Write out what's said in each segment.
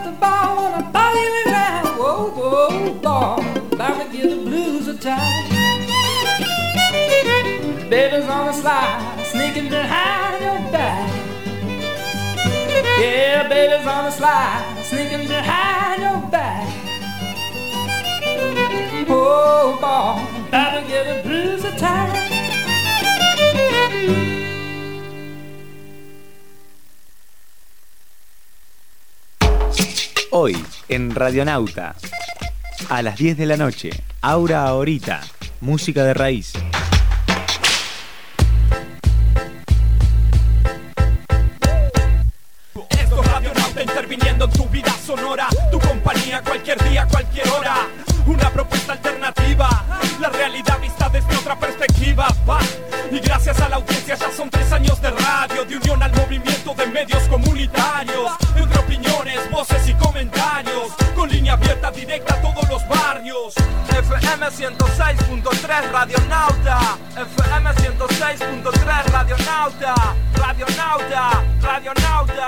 the bar when I'm bottling around. Whoa, whoa, boy, about to get the blues a time. Baby's on the slide, sneaking behind your back. Yeah, baby's on the slide, sneaking behind your back. Oh, boy, about to get the blues a time. Hoy, en Radionauta, a las 10 de la noche, Aura Ahorita, música de raíz. Esto es Radionauta interviniendo en tu vida sonora, tu compañía cualquier día, cualquier hora. Una propuesta alternativa, la realidad vista desde otra perspectiva. Va. Y gracias a la audiencia ya son 3 años de radio, de unión al movimiento de medios comunitarios, entre opiniones, voces y comentarios, con línea abierta directa a todos los barrios. FM 106.3 Radionauta, FM 106.3 Radionauta, Radionauta, Radionauta.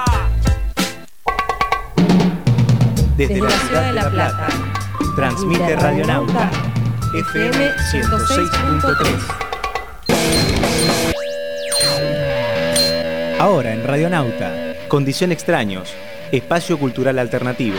Desde la ciudad de La Plata, transmite Radionauta, FM 106.3. Ahora en Radionauta, Condición Extraños, espacio cultural alternativo.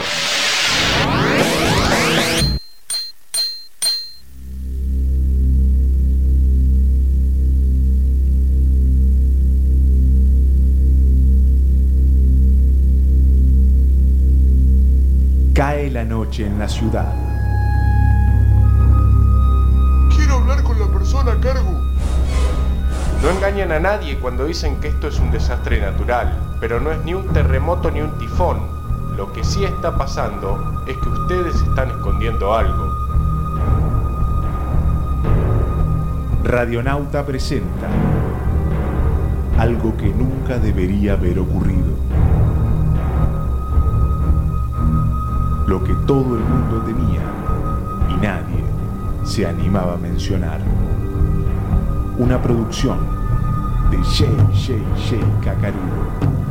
Cae la noche en la ciudad. Quiero hablar con la persona a cargo. No engañan a nadie cuando dicen que esto es un desastre natural, pero no es ni un terremoto ni un tifón. Lo que sí está pasando es que ustedes están escondiendo algo. Radionauta presenta algo que nunca debería haber ocurrido. Lo que todo el mundo temía y nadie se animaba a mencionar. Una producción de J. Cacarudo.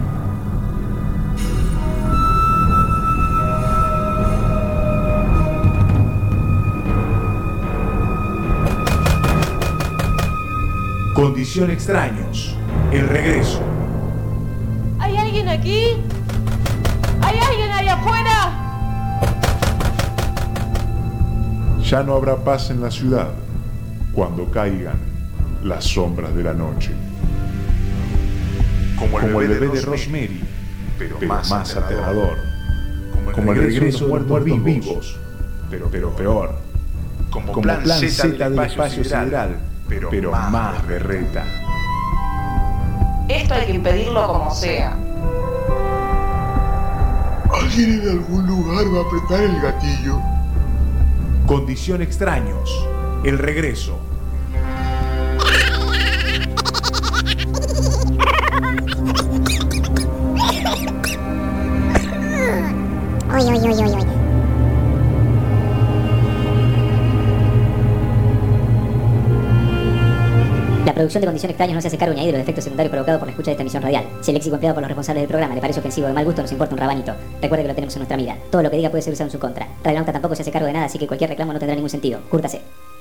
Condición Extraños, el regreso. ¿Hay alguien aquí? ¿Hay alguien ahí afuera? Ya no habrá paz en la ciudad cuando caigan las sombras de la noche. Como el bebé de Rosemary, pero más aterrador. Como el regreso de los muertos vivos, pero peor. Como plan Z del espacio sideral, pero más berreta. Esto hay que impedirlo como sea. ¿Alguien en algún lugar va a apretar el gatillo? Condición Extraños, el regreso. Uy. La producción de Condición Extraños no se hace cargo ni de los efectos secundarios provocados por la escucha de esta emisión radial. Si el léxico empleado por los responsables del programa le parece ofensivo o de mal gusto, nos importa un rabanito. Recuerde que lo tenemos en nuestra mira. Todo lo que diga puede ser usado en su contra. Radionauta tampoco se hace cargo de nada, así que cualquier reclamo no tendrá ningún sentido. Cúrtase.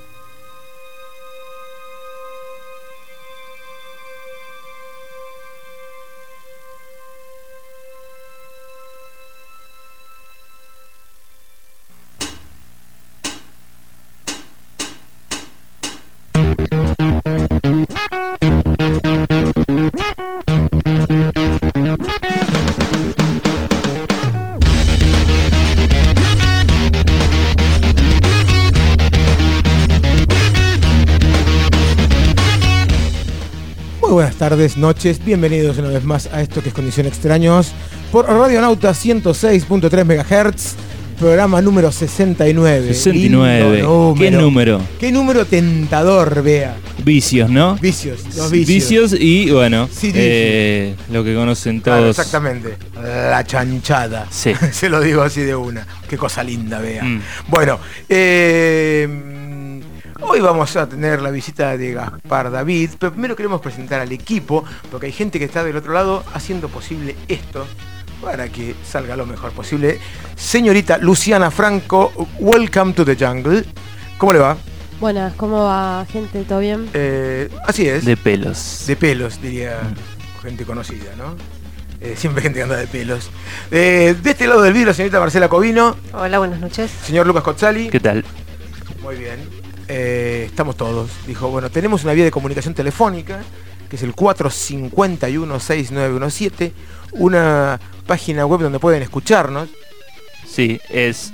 Buenas tardes, noches, bienvenidos una vez más a esto que es Condición Extraños por Radionauta 106.3 MHz, programa número 69. 69, ¿qué número? ¿Qué número tentador, vea? Vicios, ¿no? Vicios. Vicios y, bueno, Sí, lo que conocen todos. Claro, exactamente, la chanchada. Sí. Se lo digo así de una. Qué cosa linda, vea. Bueno, hoy vamos a tener la visita de Gaspar David, pero primero queremos presentar al equipo, porque hay gente que está del otro lado haciendo posible esto, para que salga lo mejor posible. Señorita Luciana Franco, welcome to the jungle. ¿Cómo le va? Buenas, ¿cómo va, gente? ¿Todo bien? Así es. De pelos. De pelos, diría gente conocida, ¿no? Siempre gente que anda de pelos. De este lado del vidrio, la señorita Marcela Covino. Hola, buenas noches. Señor Lucas Cozzali. ¿Qué tal? Muy bien. Estamos todos. Dijo, bueno, tenemos una vía de comunicación telefónica, que es el 451-6917, una página web donde pueden escucharnos. Sí, es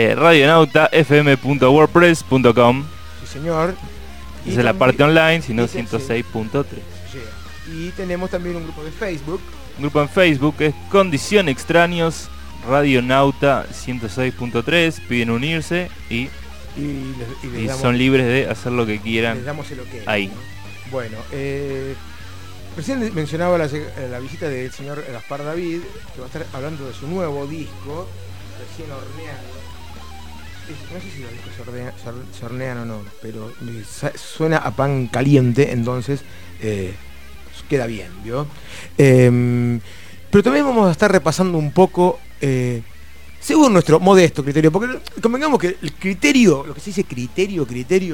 radionautafm.wordpress.com. Sí, señor. Esa es la parte online, sino 106.3. Y tenemos también un grupo de Facebook. Un grupo en Facebook es Condición Extraños, Radionauta 106.3. Piden unirse y son libres de hacer lo que quieran. Les damos el ok, ahí. ¿no? Bueno, recién mencionaba la visita del señor Gaspar David, que va a estar hablando de su nuevo disco, recién horneado. No sé si los discos se hornean o no, pero suena a pan caliente, entonces queda bien, ¿vio? Pero también vamos a estar repasando un poco, según nuestro modesto criterio, porque convengamos que el criterio, lo que se dice criterio,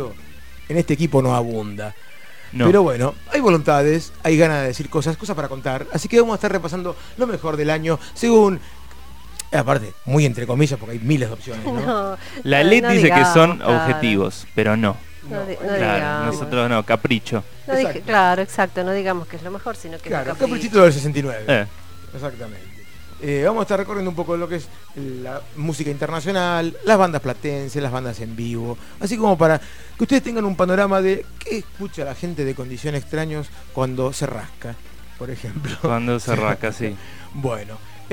en este equipo no abunda. No. Pero bueno, hay voluntades, hay ganas de decir cosas para contar, así que vamos a estar repasando lo mejor del año, según... Aparte, muy entre comillas, porque hay miles de opciones, ¿no? La LET dice que son objetivos, pero no. Claro, nosotros no, capricho. Claro, exacto, no digamos que es lo mejor, sino que claro, es caprichito del 69. Exactamente. Vamos a estar recorriendo un poco lo que es la música internacional, las bandas platenses, las bandas en vivo, así como para que ustedes tengan un panorama de qué escucha la gente de Condición Extraños cuando se rasca, por ejemplo. Cuando se rasca, sí. Bueno,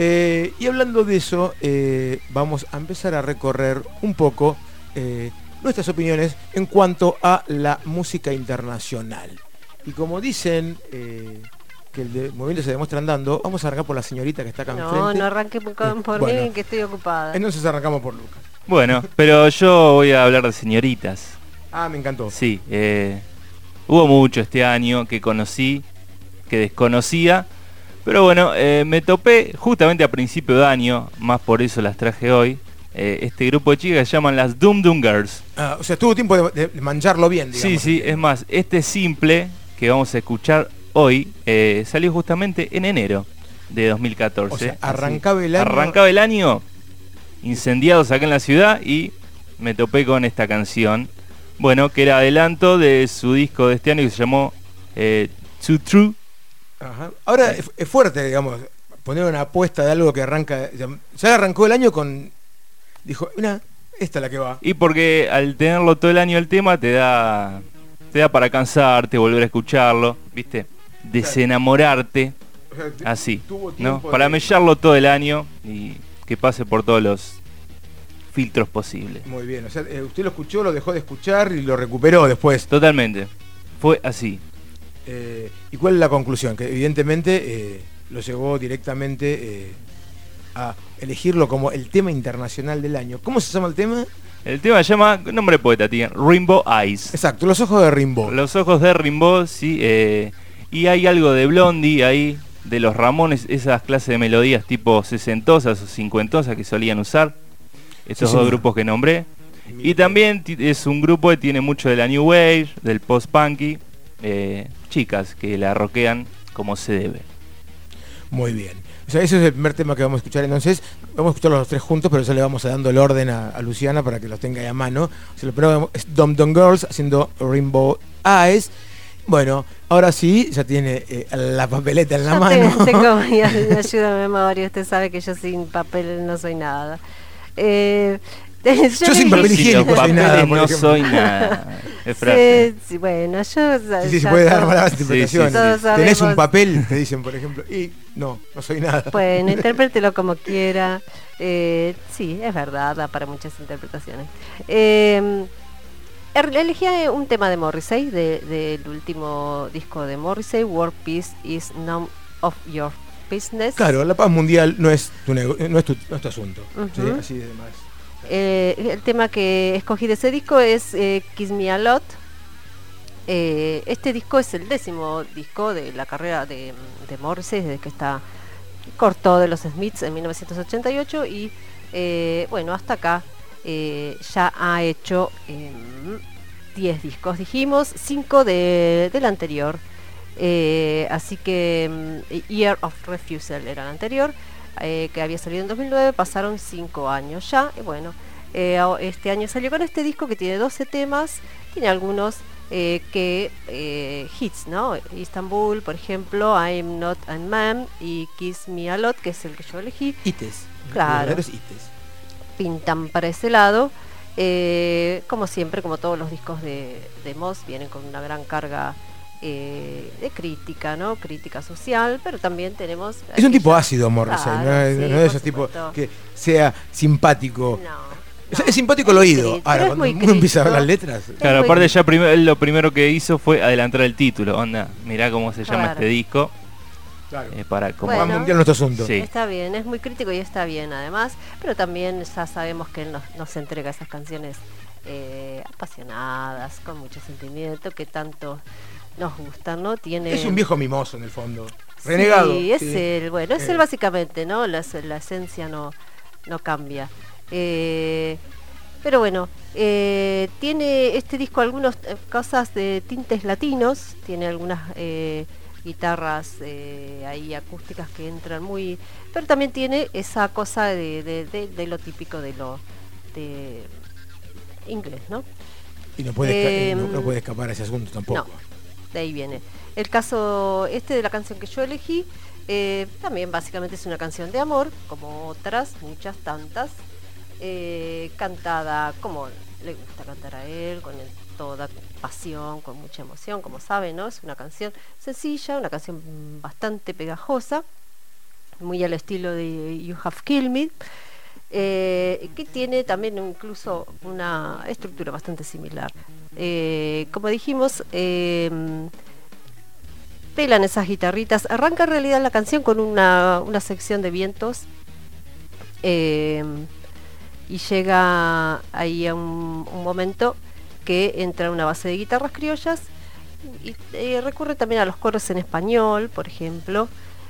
y hablando de eso, vamos a empezar a recorrer un poco nuestras opiniones en cuanto a la música internacional. Y como dicen que el movimiento se demuestra andando, vamos a arrancar por la señorita que está acá enfrente. No arranque por mí, que estoy ocupada. Entonces arrancamos por Lucas. Bueno, pero yo voy a hablar de señoritas. Ah, me encantó. Sí, hubo mucho este año que conocí, que desconocía, pero bueno, me topé justamente a principio de año, más por eso las traje hoy, este grupo de chicas que se llaman las Dum Dum Girls. O sea, tuvo tiempo de mancharlo bien, digamos. Sí, es más, este simple que vamos a escuchar hoy salió justamente en enero de 2014. O sea, arrancaba el año. Arrancaba el año, incendiados acá en la ciudad, y me topé con esta canción. Bueno, que era adelanto de su disco de este año que se llamó Too True. Ajá. Ahora es fuerte, digamos, poner una apuesta de algo que arranca. Ya arrancó el año con. Dijo, mira, esta es la que va. Y porque al tenerlo todo el año el tema te da para cansarte, volver a escucharlo, ¿viste? Desenamorarte, o sea, así, ¿no? Para mellarlo todo el año y que pase por todos los filtros posibles. Muy bien, o sea, usted lo escuchó, lo dejó de escuchar y lo recuperó después. Totalmente, fue así. ¿Y cuál es la conclusión? Que evidentemente lo llevó directamente a elegirlo como el tema internacional del año. ¿Cómo se llama el tema? El tema se llama, nombre de poeta, tiene Rainbow Eyes. Exacto, los ojos de Rimbaud. Los ojos de Rimbaud, sí. Y hay algo de Blondie ahí, de los Ramones, esas clases de melodías tipo sesentosas o cincuentosas que solían usar. Estos dos grupos que nombré. Y también es un grupo que tiene mucho de la New Wave, del post-punky. Chicas que la rockean como se debe. Muy bien. O sea, ese es el primer tema que vamos a escuchar. Entonces, vamos a escucharlos los tres juntos, pero ya le vamos dando el orden a Luciana para que los tenga ahí a mano. O sea, lo primero es Dum Dum Girls haciendo Rainbow Eyes. Bueno, ahora sí, ya tiene la papeleta en la mano. Tengo mi ayuda de memoria. Usted sabe que yo sin papel no soy nada. Yo sin papel higiénico soy nada. No soy nada. Sí, bueno, yo... Sí, se puede dar malas interpretaciones. Tenés un papel, te dicen, por ejemplo, y no soy nada. Bueno, interprételo como quiera. Sí, es verdad, da para muchas interpretaciones. Elegí un tema de Morrissey, del último disco de Morrissey, World Peace is None of Your Business. Claro, la paz mundial no es tu asunto. ¿Sí? Así de demás. El tema que escogí de ese disco es Kiss Me A Lot. Este disco es el 10º disco de la carrera de Morrissey, desde que está cortó de los Smiths en 1988 y bueno, hasta acá ya ha hecho 10 discos, dijimos, 5 del anterior. Así que Year of Refusal era el anterior, que había salido en 2009, pasaron 5 años ya, y bueno, este año salió con este disco que tiene 12 temas, tiene algunos hits, ¿no? Istanbul, por ejemplo, I'm Not a Man y Kiss Me a Lot, que es el que yo elegí. Ites. Claro. Pintan para ese lado. Como siempre, como todos los discos de Moss, vienen con una gran carga de crítica, ¿no? Crítica social, pero también tenemos... Es un tipo ácido, Morrissey, claro, no es de esos tipos que sea simpático. Es simpático el oído. Ahora, cuando uno empieza a ver las letras... Claro, aparte ya lo primero que hizo fue adelantar el título. Onda, mirá cómo se llama este disco. Claro. Para como más mundial nuestro asunto. Sí. Está bien, es muy crítico y está bien además, pero también ya sabemos que él nos entrega esas canciones apasionadas, con mucho sentimiento, que tanto nos gustan, ¿no? Es un viejo mimoso en el fondo, renegado. Sí, es él, bueno, es él básicamente, ¿no? La esencia no cambia. Pero bueno, tiene este disco algunas cosas de tintes latinos, tiene algunas guitarras ahí acústicas que entran muy, pero también tiene esa cosa de lo típico de inglés, ¿no? Y no puede escapar a ese asunto tampoco. No, de ahí viene. El caso de la canción que yo elegí, también básicamente es una canción de amor, como otras, muchas tantas, cantada como le gusta cantar a él, con toda pasión, con mucha emoción, como saben, ¿no? Es una canción sencilla, una canción bastante pegajosa, muy al estilo de You Have Killed Me, que tiene también incluso una estructura bastante similar. Como dijimos, pelan esas guitarritas. Arranca en realidad la canción con una sección de vientos, y llega ahí a un momento que entra una base de guitarras criollas y recurre también a los coros en español, por ejemplo.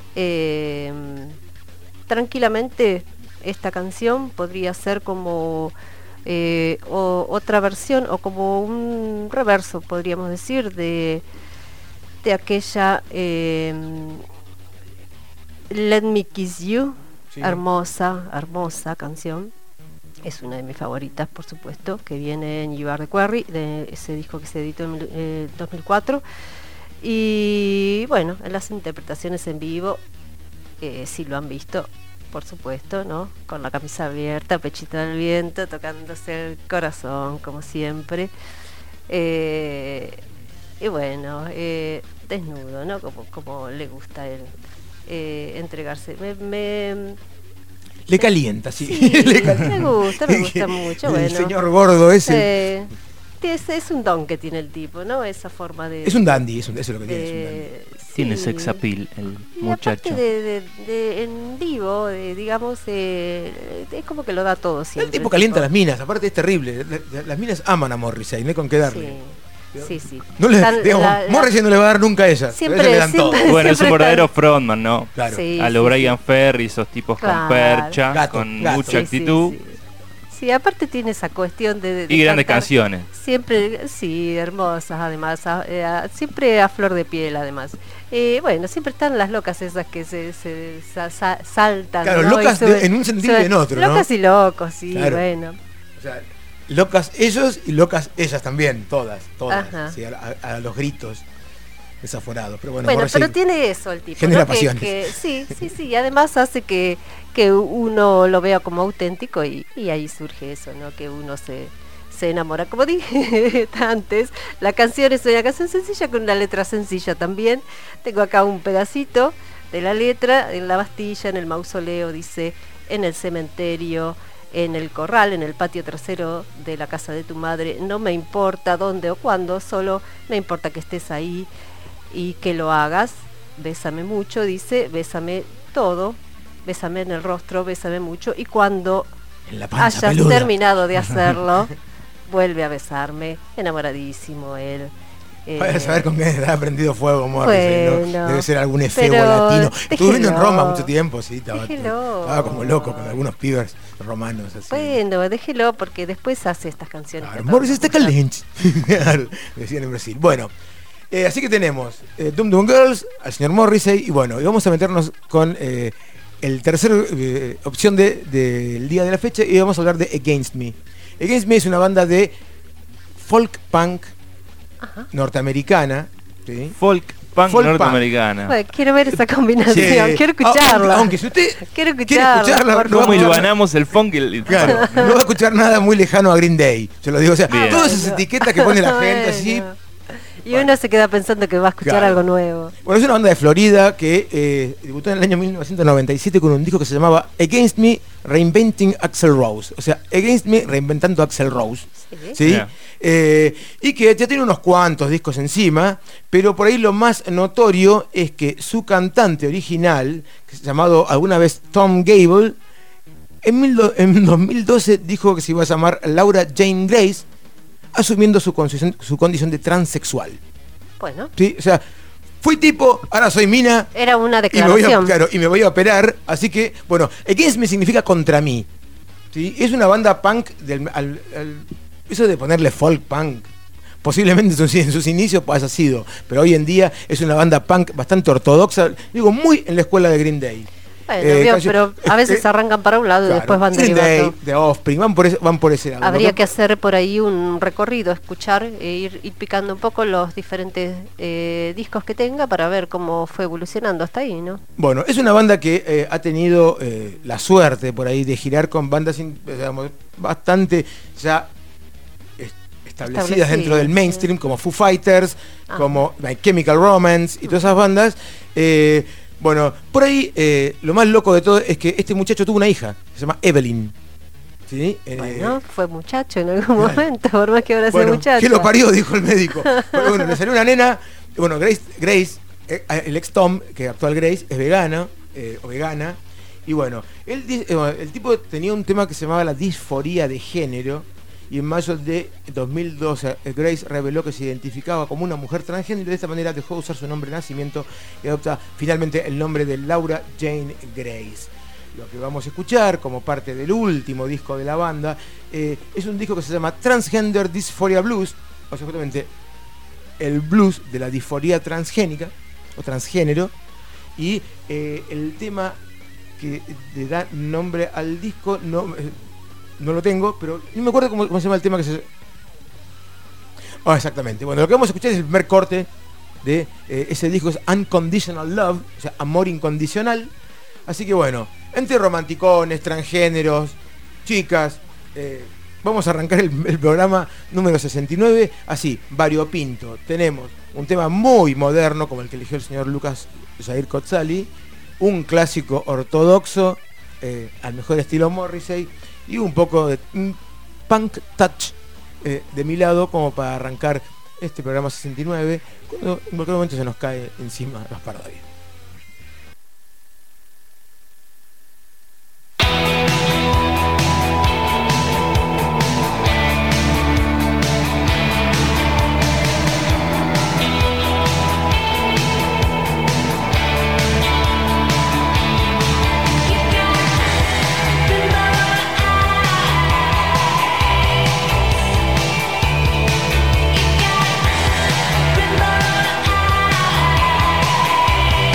Tranquilamente esta canción podría ser como otra versión o como un reverso, podríamos decir, de aquella Let Me Kiss You, sí. hermosa canción. Es una de mis favoritas, por supuesto, que viene en You Are the Quarry, de ese disco que se editó en 2004. Y bueno, en las interpretaciones en vivo, si lo han visto, por supuesto, ¿no? Con la camisa abierta, pechito al viento, tocándose el corazón, como siempre. Y bueno, desnudo, ¿no? Como le gusta a él entregarse. Le calienta, sí. Me gusta mucho. Bueno, el señor gordo ese. Es un don que tiene el tipo, ¿no? Esa forma de... Es un dandy, eso es lo que tiene. Es un dandy. Tiene sex appeal el muchacho. Aparte en vivo, digamos, es como que lo da todo siempre. El tipo calienta las minas, aparte es terrible. Las minas aman a Morrissey, no hay con qué darle. Sí. No Morrissey no le va a dar nunca a ella. Siempre le dan todo. Bueno, es un verdadero frontman, ¿no? Claro. Sí, a lo Brian Ferry, esos tipos con percha, con mucha actitud. Sí, aparte tiene esa cuestión de y grandes canciones. Siempre, sí, hermosas además, siempre a flor de piel además. Bueno, siempre están las locas esas que se saltan. Claro, ¿no? locas en un sentido y en otro, ¿no? Locas y locos, sí, claro. Bueno. O sea, locas ellos y locas ellas también, todas, ¿sí? a los gritos desaforados. Pero bueno, pero tiene eso el tipo, genera ¿no? pasiones. Sí, y además hace que uno lo vea como auténtico y ahí surge eso, ¿no? Que uno se enamora. Como dije antes, la canción es una canción sencilla con una letra sencilla también. Tengo acá un pedacito de la letra. En la Bastilla, en el mausoleo, dice: en el cementerio, en el corral, en el patio trasero de la casa de tu madre, no me importa dónde o cuándo, solo me importa que estés ahí y que lo hagas. Bésame mucho, dice, bésame todo, bésame en el rostro, bésame mucho, y cuando hayas terminado de hacerlo, vuelve a besarme. Enamoradísimo él. Para saber con qué ha prendido fuego Morrissey, ¿no? Bueno, Debe ser algún efebo pero latino. Estuve viviendo en déjelo. Roma mucho tiempo, sí, estaba Déjelo. como loco con algunos pibers romanos así. Bueno, déjelo porque después hace estas canciones. Claro, que Morrissey está todos caliente. Claro, decían en Brasil. Bueno, así que tenemos Dum Dum Girls, al señor Morrissey, y bueno, y vamos a meternos con el tercer opción del día de la fecha, y vamos a hablar de Against Me. Against Me es una banda de folk punk norteamericana. ¿Sí? Folk punk norteamericana. Bueno, quiero ver esa combinación, Sí. quiero escucharla. Aunque si usted quiero quiere escucharla, por no va a ¿Cómo escuchar- hilvanamos el funk? y el- Claro, no va a escuchar nada muy lejano a Green Day. Se lo digo, o sea, Bien. todas esas etiquetas que pone la gente así. Bueno. Y uno se queda pensando que va a escuchar Claro. algo nuevo. Bueno, es una banda de Florida que debutó en el año 1997 con un disco que se llamaba Against Me Reinventing Axl Rose. O sea, Against Me reinventando Axl Rose. ¿Sí? Yeah. Y que ya tiene unos cuantos discos encima, pero por ahí lo más notorio es que su cantante original, que se llamado alguna vez Tom Gable, en 2012 dijo que se iba a llamar Laura Jane Grace, asumiendo su condición de transexual. Bueno, ¿Sí? O sea, fui tipo, ahora soy mina era una y me, declaración. y me voy a operar. Así que, bueno, Against Me significa contra mí. ¿Sí? Es una banda punk, eso de ponerle folk punk, posiblemente en sus inicios haya sido, pero hoy en día es una banda punk bastante ortodoxa, digo, muy en la escuela de Green Day. Bueno, vio, pero a veces arrancan para un lado y Claro, después van Green derivando. Day, The Offspring, van por ese lado. Habría Lo que hacer por ahí un recorrido, escuchar, ir picando un poco los diferentes discos que tenga para ver cómo fue evolucionando hasta ahí, ¿no? Bueno, es una banda que ha tenido la suerte por ahí de girar con bandas digamos, bastante ya establecidas dentro del mainstream, como Foo Fighters, como My Chemical Romance y todas esas bandas. Bueno, por ahí lo más loco de todo es que este muchacho tuvo una hija, se llama Evelyn. ¿Sí? Bueno, fue muchacho en algún momento, por más que ahora sea Bueno, muchacho. ¿qué lo parió? Dijo el médico. Pero bueno, le salió una nena. Bueno, Grace, el ex Tom, que actual Grace, es vegano o vegana. Y bueno, el tipo tenía un tema que se llamaba la disforía de género. Y en mayo de 2012 Grace reveló que se identificaba como una mujer transgénero y de esta manera dejó de usar su nombre de nacimiento y adopta finalmente el nombre de Laura Jane Grace. Lo que vamos a escuchar como parte del último disco de la banda es un disco que se llama Transgender Dysphoria Blues, o sea, justamente el blues de la disforia transgénica o transgénero, y el tema que le da nombre al disco no lo tengo, pero no me acuerdo cómo se llama el tema que se... exactamente. Bueno, lo que vamos a escuchar es el primer corte de ese disco, es Unconditional Love, o sea, amor incondicional. Así que bueno, entre romanticones, transgéneros, chicas, vamos a arrancar el programa número 69, así, variopinto. Tenemos un tema muy moderno, como el que eligió el señor Lucas Jair Kotzali, un clásico ortodoxo, al mejor estilo Morrissey, y un poco de punk touch de mi lado, como para arrancar este programa 69, cuando en cualquier momento se nos cae encima las pardas. Remember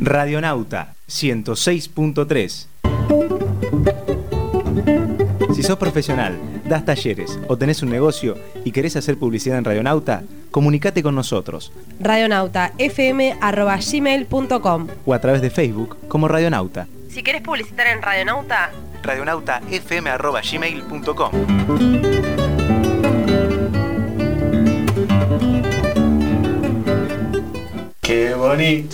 Radionauta 106.3. Si sos profesional, das talleres o tenés un negocio y querés hacer publicidad en Radionauta, comunicate con nosotros. radionautafm@gmail.com O a través de Facebook como Radionauta. Si querés publicitar en Radionauta, radionautafm@gmail.com. Qué bonito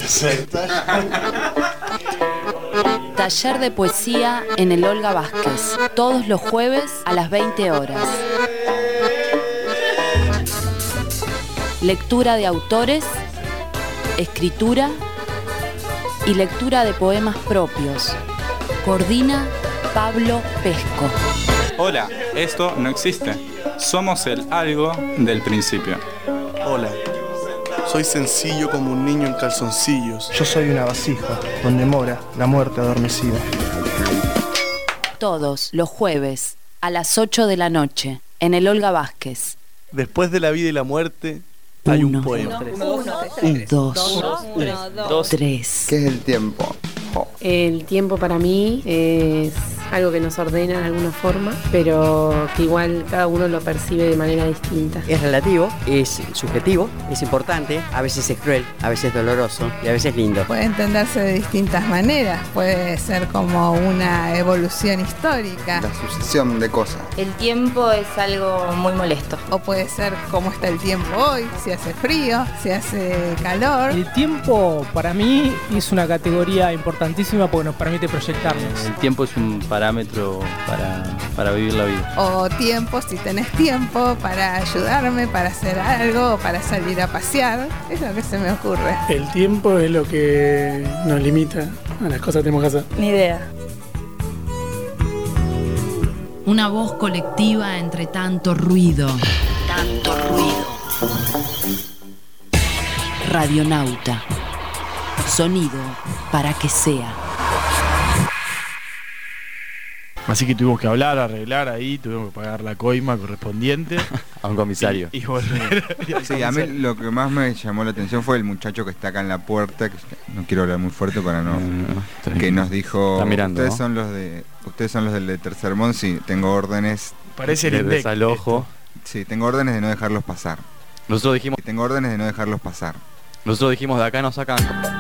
Taller de poesía en el Olga Vázquez, todos los jueves a las 20 horas. Lectura de autores, escritura y lectura de poemas propios. Coordina Pablo Pesco. Hola, esto no existe. Somos el algo del principio. Hola, soy sencillo como un niño en calzoncillos. Yo soy una vasija donde mora la muerte adormecida. Todos los jueves a las 8 de la noche en el Olga Vázquez. Después de la vida y la muerte hay un poema. 2, 3. ¿Qué es el tiempo? El tiempo para mí es algo que nos ordena de alguna forma, pero que igual cada uno lo percibe de manera distinta. Es relativo, es subjetivo, es importante, a veces es cruel, a veces es doloroso y a veces lindo. Puede entenderse de distintas maneras, puede ser como una evolución histórica. La sucesión de cosas. El tiempo es algo muy molesto. O puede ser cómo está el tiempo hoy, si hace frío, si hace calor. El tiempo para mí es una categoría importantísima porque nos permite proyectarnos. El tiempo es un parámetro para vivir la vida. O tiempo, si tenés tiempo para ayudarme, para hacer algo, para salir a pasear, es lo que se me ocurre. El tiempo es lo que nos limita a las cosas que tenemos que hacer. Ni idea. Una voz colectiva entre tanto ruido. Tanto ruido. Radionauta. Sonido para que sea. Así que tuvimos que hablar, arreglar ahí, tuvimos que pagar la coima correspondiente. A un comisario. Y volver. Sí, a mí lo que más me llamó la atención fue el muchacho que está acá en la puerta, que no quiero hablar muy fuerte para no, que nos dijo, está mirando, ustedes son los del de Tercermont, sí, tengo órdenes. Parece el de desalojo. Sí, tengo órdenes de no dejarlos pasar. Nosotros dijimos, tengo órdenes de no dejarlos pasar. Nosotros dijimos de acá nos sacan.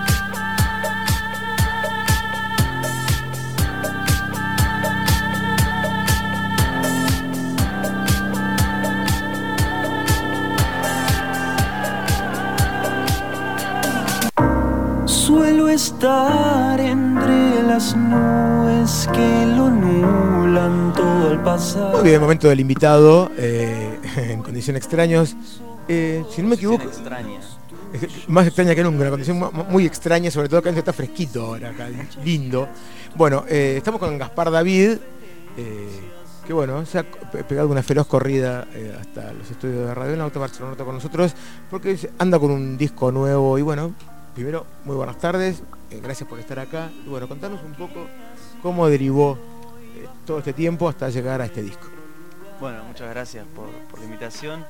Suelo estar entre las nubes que lo nulan todo el pasado. Muy bien, el momento del invitado en condiciones extrañas. Si no me equivoco, más extraña que nunca, una condición muy extraña, sobre todo que está fresquito ahora, acá, lindo. Bueno, estamos con Gaspar David, que bueno, se ha pegado una feroz corrida hasta los estudios de Radionauta Barcelona con nosotros, porque anda con un disco nuevo. Y bueno, primero, muy buenas tardes, gracias por estar acá. Y bueno, contanos un poco cómo derivó todo este tiempo hasta llegar a este disco. Bueno, muchas gracias por la invitación.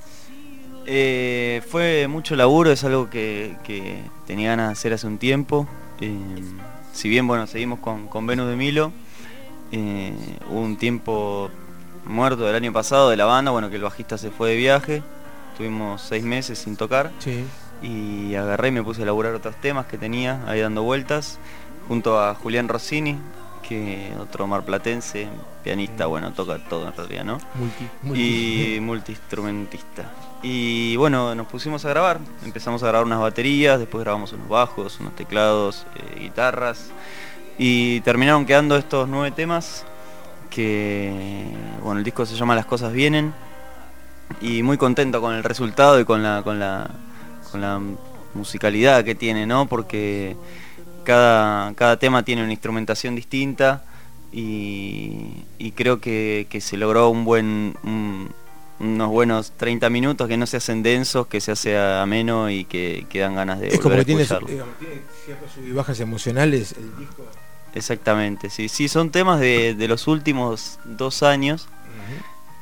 Fue mucho laburo, es algo que tenía ganas de hacer hace un tiempo. Si bien, bueno, seguimos con Venus de Milo, hubo un tiempo muerto del año pasado de la banda, bueno, que el bajista se fue de viaje, tuvimos 6 meses sin tocar. Sí. Y agarré y me puse a elaborar otros temas que tenía ahí dando vueltas, junto a Julián Rossini, que otro marplatense, pianista, bueno, toca todo en realidad, ¿no? Y multiinstrumentista. Y bueno, nos pusimos a grabar, empezamos a grabar unas baterías, después grabamos unos bajos, unos teclados, guitarras, y terminaron quedando estos 9 temas que, bueno, el disco se llama Las Cosas Vienen, y muy contento con el resultado y con la musicalidad que tiene, ¿no? Porque cada tema tiene una instrumentación distinta y creo que se logró unos buenos 30 minutos que no se hacen densos, que se hace ameno y que dan ganas de volver a escucharlo. Tiene ciertas sub y bajas emocionales el disco. Exactamente, sí, son temas de los últimos 2 años.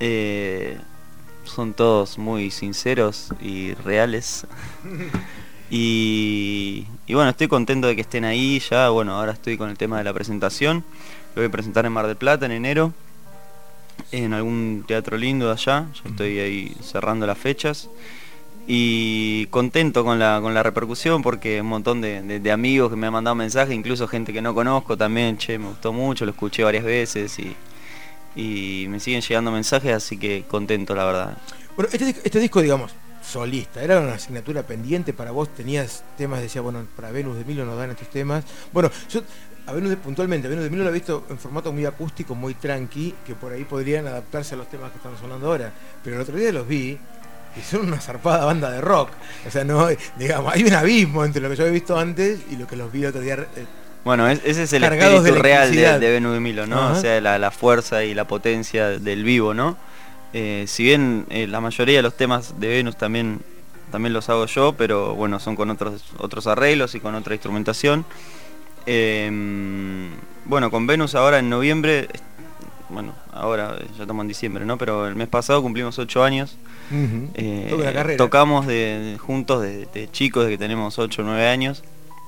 Son todos muy sinceros y reales. Y bueno, estoy contento de que estén ahí ya. Bueno, ahora estoy con el tema de la presentación. Lo voy a presentar en Mar del Plata en enero, en algún teatro lindo de allá. Ya estoy ahí cerrando las fechas. Y contento con la repercusión, porque un montón de amigos que me han mandado mensajes, incluso gente que no conozco también, che, me gustó mucho, lo escuché varias veces y me siguen llegando mensajes, así que contento, la verdad. Bueno, este disco, digamos, solista, ¿era una asignatura pendiente para vos? ¿Tenías temas? Decía, bueno, para Venus de Milo nos dan estos temas. Bueno, yo a Venus de Milo lo he visto en formato muy acústico, muy tranqui, que por ahí podrían adaptarse a los temas que están sonando ahora. Pero el otro día los vi y son una zarpada banda de rock. O sea, no, digamos, hay un abismo entre lo que yo había visto antes y lo que los vi el otro día. Bueno, ese es el espíritu real de Venus de Milo, ¿no? Ajá. O sea, la fuerza y la potencia del vivo, ¿no? Si bien la mayoría de los temas de Venus también los hago yo, pero bueno, son con otros arreglos y con otra instrumentación. Bueno, con Venus ahora en noviembre, bueno, ahora ya estamos en diciembre, ¿no? Pero el mes pasado cumplimos 8 años. Toda la carrera. Tocamos juntos de chicos, de que tenemos 8 o 9 años.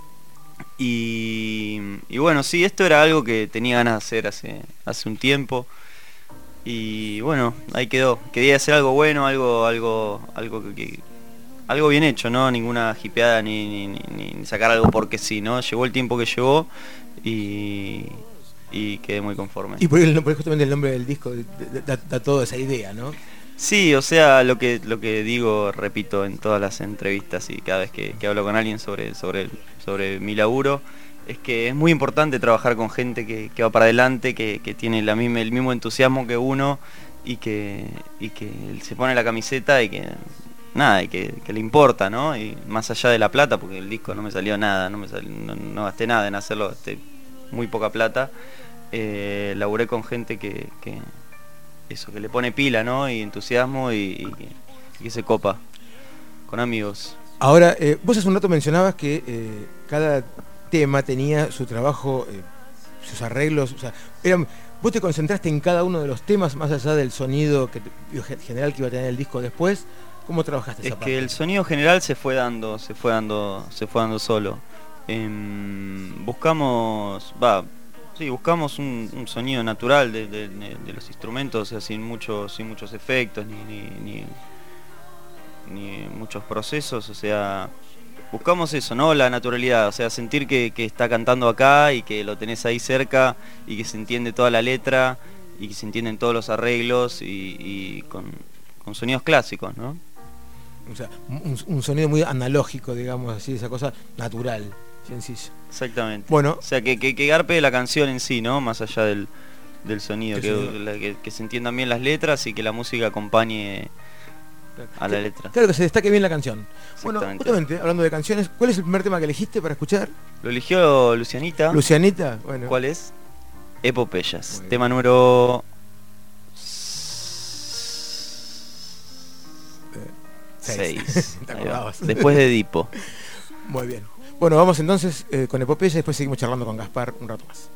Y bueno, sí, esto era algo que tenía ganas de hacer hace un tiempo. Y bueno, ahí quedó. Quería hacer algo bueno, algo bien hecho, ¿no? Ninguna jipeada ni sacar algo porque sí, ¿no? Llegó el tiempo que llegó y quedé muy conforme. Y por justamente el nombre del disco da toda esa idea, ¿no? Sí, o sea, lo que digo, repito en todas las entrevistas y cada vez que hablo con alguien sobre mi laburo, es que es muy importante trabajar con gente que va para adelante, que tiene el mismo entusiasmo que uno y que se pone la camiseta y que nada, y que le importa, ¿no? Y más allá de la plata, porque el disco no me salió nada, no gasté nada en hacerlo, gasté muy poca plata. Laburé con gente que le pone pila, ¿no? Y entusiasmo y que se copa, con amigos. Ahora, vos hace un rato mencionabas que cada tema tenía su trabajo, sus arreglos, o sea, vos te concentraste en cada uno de los temas más allá del sonido general que iba a tener el disco después. ¿Cómo trabajaste esa parte? Es que el sonido general se fue dando solo. Buscamos un sonido natural de los instrumentos, o sea, sin muchos efectos ni muchos procesos, o sea, buscamos eso, ¿no? La naturalidad, o sea, sentir que está cantando acá y que lo tenés ahí cerca y que se entiende toda la letra y que se entienden todos los arreglos y con sonidos clásicos, ¿no? O sea, un sonido muy analógico, digamos así, esa cosa natural, sencillo. Exactamente. Bueno, o sea, que garpe la canción en sí, ¿no? Más allá del sonido, que se entiendan bien las letras y que la música acompañe a la letra. Claro, que se destaque bien la canción. Bueno, justamente, hablando de canciones, ¿cuál es el primer tema que elegiste para escuchar? Lo eligió Lucianita. ¿Lucianita? Bueno. ¿Cuál es? Epopeyas. Tema número 6. Después de Edipo. Muy bien. Bueno, vamos entonces con Epopeya y después seguimos charlando con Gaspar un rato más.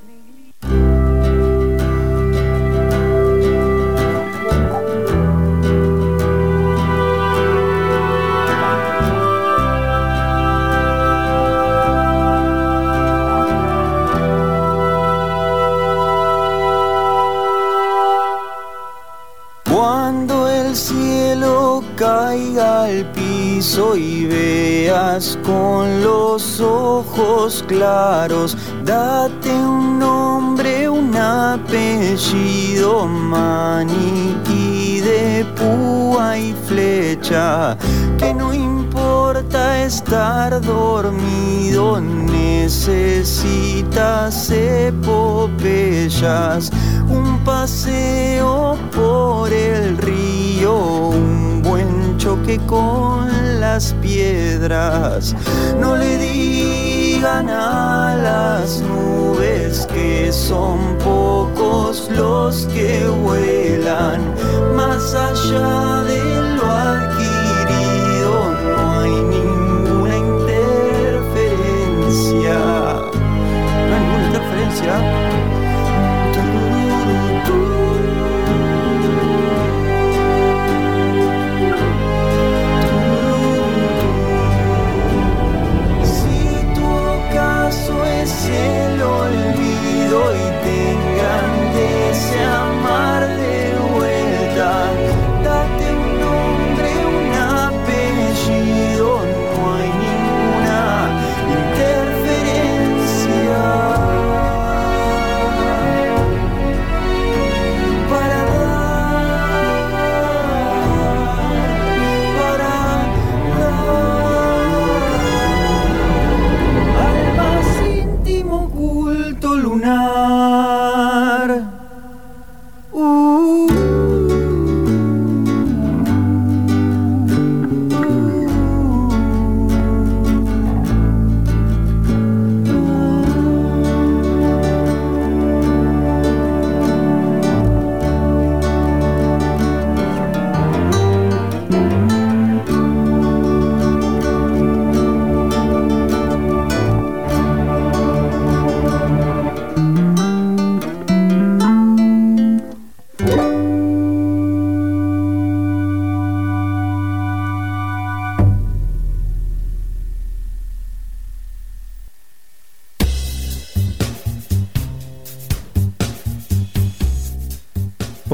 Cuando el cielo caiga al piso y veas con los ojos claros, date un nombre, un apellido, maniquí de púa y flecha, que no importa estar dormido, necesitas epopeyas, un paseo por el río, un buen choque con las piedras. No le digan a las nubes que son pocos los que vuelan, más allá de lo adquirido no hay ninguna interferencia. No hay ninguna interferencia.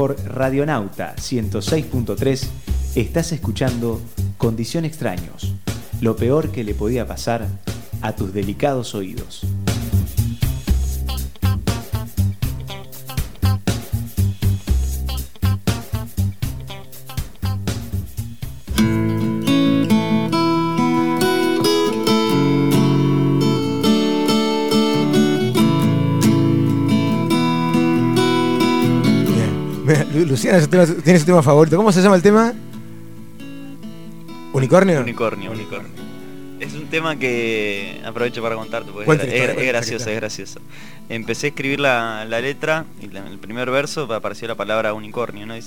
Por Radionauta 106.3 estás escuchando Condición Extraños, lo peor que le podía pasar a tus delicados oídos. Luciana tiene su tema favorito. ¿Cómo se llama el tema? ¿Unicornio? Unicornio. Es un tema que aprovecho para contarte porque es gracioso. Empecé a escribir la letra y el primer verso apareció la palabra unicornio, ¿no? Dice,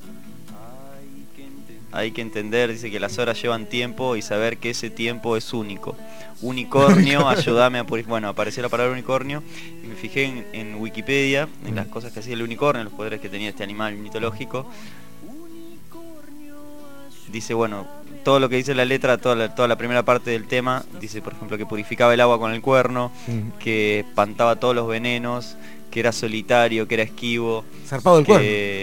hay que entender, dice que las horas llevan tiempo y saber que ese tiempo es único. Unicornio, ayúdame a purificar. Bueno, apareció la palabra unicornio y me fijé en Wikipedia, en las cosas que hacía el unicornio, los poderes que tenía este animal mitológico. Dice, bueno, todo lo que dice la letra, toda la primera parte del tema, dice, por ejemplo, que purificaba el agua con el cuerno, que espantaba todos los venenos, que era solitario, que era esquivo. Zarpado el cuerno.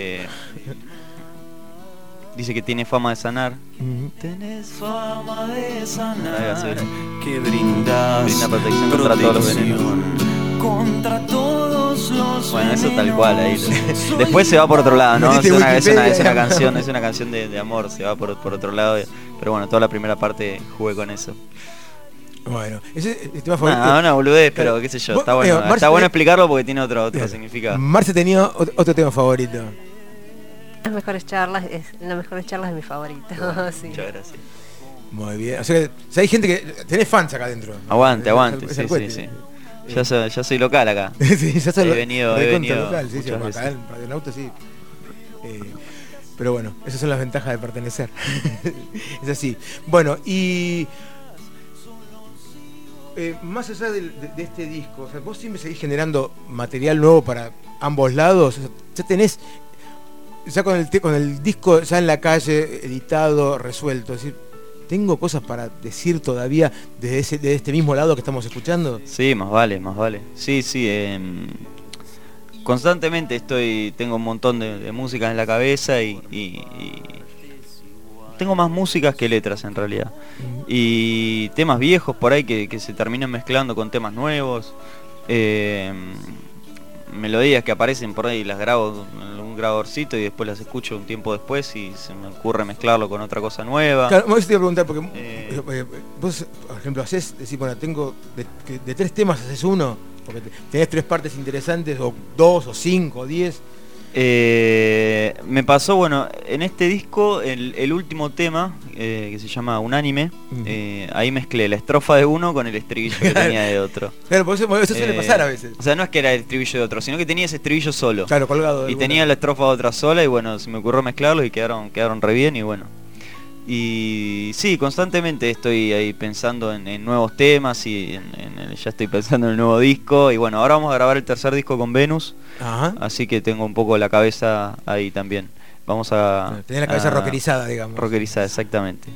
Dice que tiene fama de sanar. Tenés fama de sanar, que brinda protección contra todos los venenos. Contra todos los bueno, eso tal cual ahí. Después se va por otro lado, ¿no? Es una canción de amor, se va por otro lado. Pero bueno, toda la primera parte jugué con eso. Bueno, ese es tema favorito. Una boludez, pero qué sé yo, está bueno explicarlo porque tiene otro significado. Marce tenía otro tema favorito. Las mejores charlas es mi favorito. Sí. Muchas gracias. Muy bien. O sea, hay gente que tenés fans acá adentro. Aguante. Sí. Ya soy local acá. Sí, ya soy he venido local, sí, acá en Radionauta sí. Pero bueno, esas son las ventajas de pertenecer. Es así. Bueno, y más allá de este disco, o sea, vos siempre seguís generando material nuevo para ambos lados. O sea, ya tenés con el disco ya en la calle, editado, resuelto. Es decir, ¿tengo cosas para decir todavía de este mismo lado que estamos escuchando? Sí, más vale. Sí. Constantemente tengo un montón de músicas en la cabeza y tengo más músicas que letras en realidad. Y temas viejos por ahí que se terminan mezclando con temas nuevos. Melodías que aparecen por ahí, las grabo en un grabadorcito y después las escucho un tiempo después y se me ocurre mezclarlo con otra cosa nueva. Claro, me voy a preguntar porque vos, por ejemplo, hacés, decís, bueno, tengo de 3 temas haces uno, porque tenés 3 partes interesantes, o 2, o 5, o 10. Me pasó, bueno, en este disco, el último tema, que se llama Unánime, ahí mezclé la estrofa de uno con el estribillo que tenía de otro. Claro, por eso suele pasar a veces. O sea, no es que era el estribillo de otro, sino que tenía ese estribillo solo. Claro, colgado. Y tenía la estrofa de otra sola y bueno, se me ocurrió mezclarlos y quedaron re bien y bueno. Y sí, constantemente estoy ahí pensando en nuevos temas y ya estoy pensando en el nuevo disco. Y bueno, ahora vamos a grabar el tercer disco con Venus. Ajá. Así que tengo un poco la cabeza ahí también. Vamos a... Tenés la cabeza rockerizada, digamos. Rockerizada, exactamente.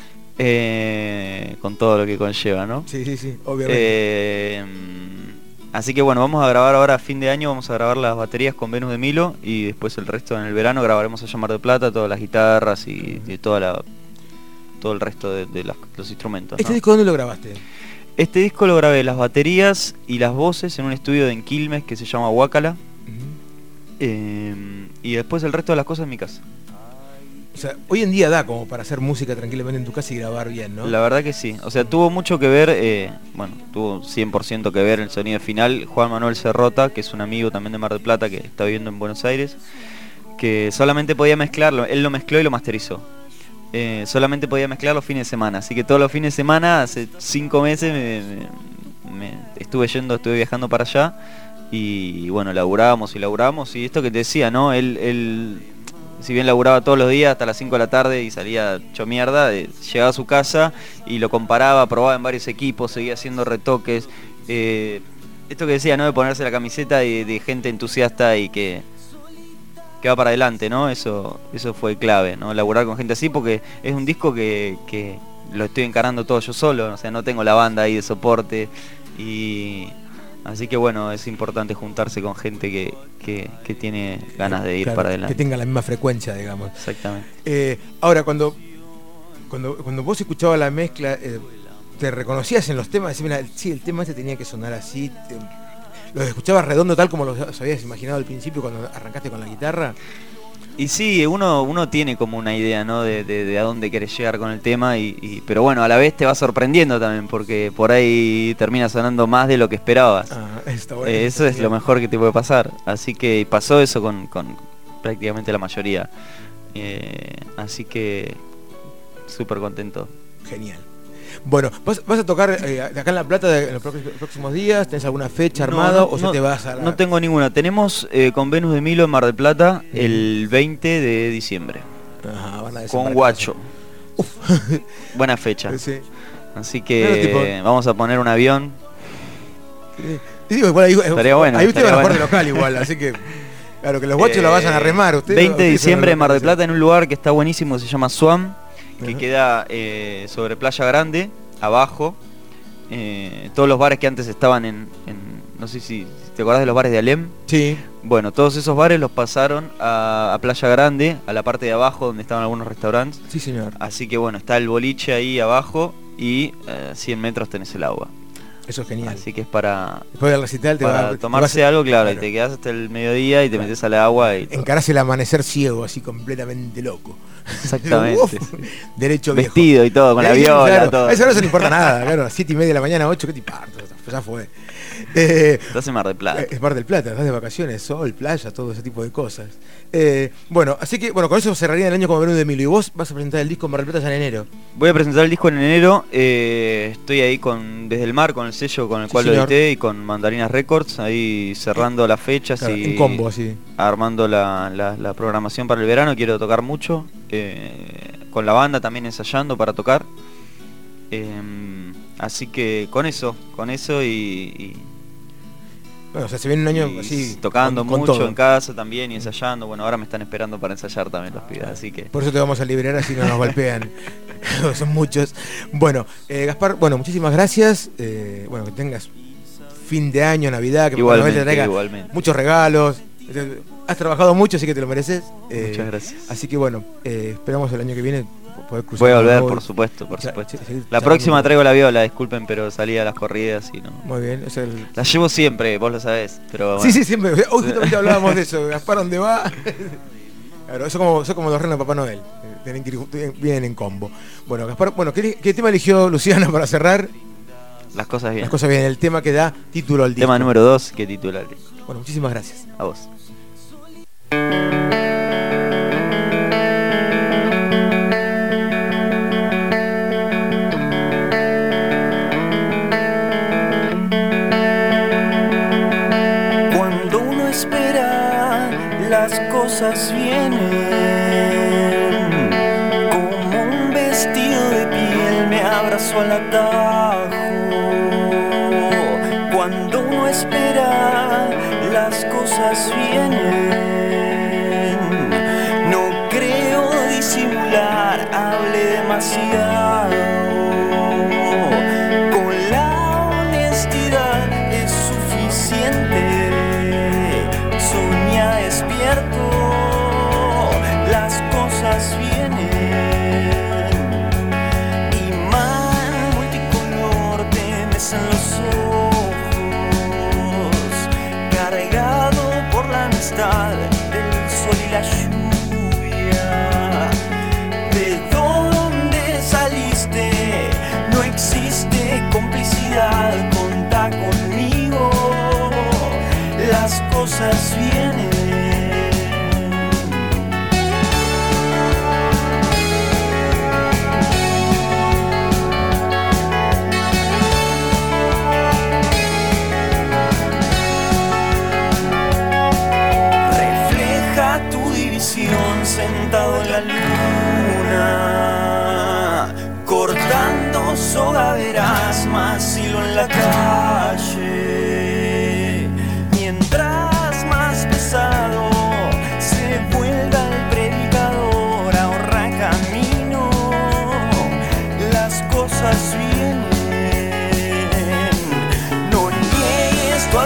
Con todo lo que conlleva, ¿no? Sí, obviamente. Así que bueno, vamos a grabar ahora a fin de año, vamos a grabar las baterías con Venus de Milo y después el resto en el verano grabaremos allá en Mar del Plata, todas las guitarras y todo el resto de los instrumentos. ¿Este disco dónde lo grabaste? Este disco lo grabé las baterías y las voces en un estudio de Quilmes que se llama Huácala. Y después el resto de las cosas en mi casa. O sea, hoy en día da como para hacer música tranquilamente en tu casa y grabar bien, ¿no? La verdad que sí. O sea, tuvo mucho que ver, tuvo 100% que ver el sonido final. Juan Manuel Cerrota, que es un amigo también de Mar del Plata, que está viviendo en Buenos Aires, que solamente podía mezclarlo. Él lo mezcló y lo masterizó. Solamente podía mezclar los fines de semana. Así que todos los fines de semana, hace 5 meses, estuve viajando para allá. Y bueno, laburábamos. Y esto que te decía, ¿no? Él si bien laburaba todos los días hasta las 5 de la tarde y salía hecho mierda, llegaba a su casa y lo comparaba, probaba en varios equipos, seguía haciendo retoques. Esto que decía, ¿no? De ponerse la camiseta de gente entusiasta y que va para adelante, ¿no? Eso fue clave, ¿no? Laburar con gente así porque es un disco que lo estoy encarando todo yo solo, o sea, no tengo la banda ahí de soporte y Así que bueno, es importante juntarse con gente que tiene ganas de ir para adelante. Que tenga la misma frecuencia, digamos. Exactamente. Ahora, cuando vos escuchabas la mezcla, ¿te reconocías en los temas? Decís, mira, sí, el tema este tenía que sonar así. ¿Los escuchabas redondo tal como los habías imaginado al principio cuando arrancaste con la guitarra? Y sí, uno tiene como una idea, ¿no? de a dónde querés llegar con el tema, pero bueno, a la vez te va sorprendiendo también, porque por ahí termina sonando más de lo que esperabas. Está bueno, eso es lo mejor que te puede pasar. Así que pasó eso con prácticamente la mayoría. Así que súper contento. Genial. Bueno, ¿vas a tocar acá en La Plata en los próximos días? ¿Tenés alguna fecha armada o ya te vas a...? No tengo ninguna. Tenemos con Venus de Milo en Mar del Plata el 20 de diciembre. Ajá, van a con Guacho. Buena fecha. Sí. Así que vamos a poner un avión. Igual estaría bueno. Ahí usted va a la parte local igual, así que... Claro, que los guachos la vayan a remar. Usted, 20 de diciembre en Mar del Plata en un lugar que está buenísimo, se llama Swam. Que queda sobre Playa Grande, abajo. Todos los bares que antes estaban en no sé si te acordás de los bares de Alem. Sí. Bueno, todos esos bares los pasaron a Playa Grande, a la parte de abajo donde estaban algunos restaurantes. Sí, señor. Así que bueno, está el boliche ahí abajo y 100 metros tenés el agua. Eso es genial. Así que es para, después del recital para tomarse algo, claro, y te quedás hasta el mediodía y te metes al agua y encarás el amanecer ciego, así completamente loco. Exactamente. Derecho vestido viejo. Y todo, con la viola, claro, todo. A eso no se le importa nada, claro, a 7:30 de la mañana, 8, ¿qué te importa? Ya fue. Estás en Mar del Plata. Es Mar del Plata, estás de vacaciones, sol, playa, todo ese tipo de cosas. Bueno, así que bueno, con eso cerraría el año como Venus de Milo. Y vos vas a presentar el disco en Mar del Plata ya en enero. Voy a presentar el disco en enero. Estoy ahí Desde el Mar, con el sello con el cual lo edité, y con Mandarinas Records, ahí cerrando las fechas, claro, y en combo, así. Armando la programación para el verano. Quiero tocar mucho. Con la banda también ensayando para tocar. Así que con eso y bueno, o sea, se viene un año así tocando con mucho todo. En casa también y ensayando. Bueno, ahora me están esperando para ensayar también los pibes, así que por eso te vamos a liberar, así no nos golpean. Son muchos. Bueno, Gaspar, bueno, muchísimas gracias. Bueno, que tengas fin de año, Navidad, que igualmente, te traiga muchos regalos. Has trabajado mucho, así que te lo mereces. Muchas gracias. Así que bueno, esperamos el año que viene poder cruzar. Voy a volver, por supuesto. La próxima traigo la viola, disculpen, pero salí a las corridas y no. Muy bien, la llevo siempre, vos lo sabés. Pero bueno. Sí, siempre. Hoy justamente hablábamos de eso. Gaspar, ¿dónde va? Claro, eso como los renos de Papá Noel. Tienen que ir, vienen en combo. Bueno, Gaspar, ¿qué tema eligió Luciana para cerrar? Las cosas bien. Las cosas bien, el tema que da título al disco. Tema número 2 que titula el disco. Bueno, muchísimas gracias. A vos. Cuando uno espera, las cosas vienen. Como un vestido de piel me abrazo al atajo. Cuando uno espera, las cosas vienen. No creo disimular, hablé demasiado. Con la honestidad es suficiente. Soñá despierto, las cosas vienen. Imán multicolor tenés en los ojos, cargado por la amistad del sol y la lluvia. ¿De dónde saliste? No existe complicidad, contá conmigo, las cosas vienen. Sentado en la luna, cortando soga verás más hilo en la calle. Mientras más pesado se vuelva el predicador, ahorra camino, las cosas vienen. No niegues tu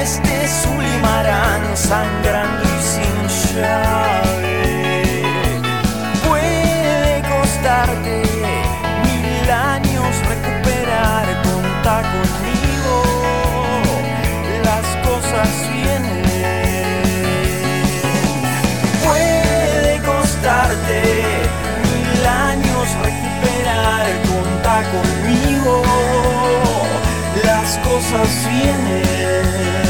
este Sulimarán sangrando y sin llave. Puede costarte 1000 años recuperar, contá conmigo, las cosas vienen. Puede costarte 1000 años recuperar, contá conmigo, las cosas vienen.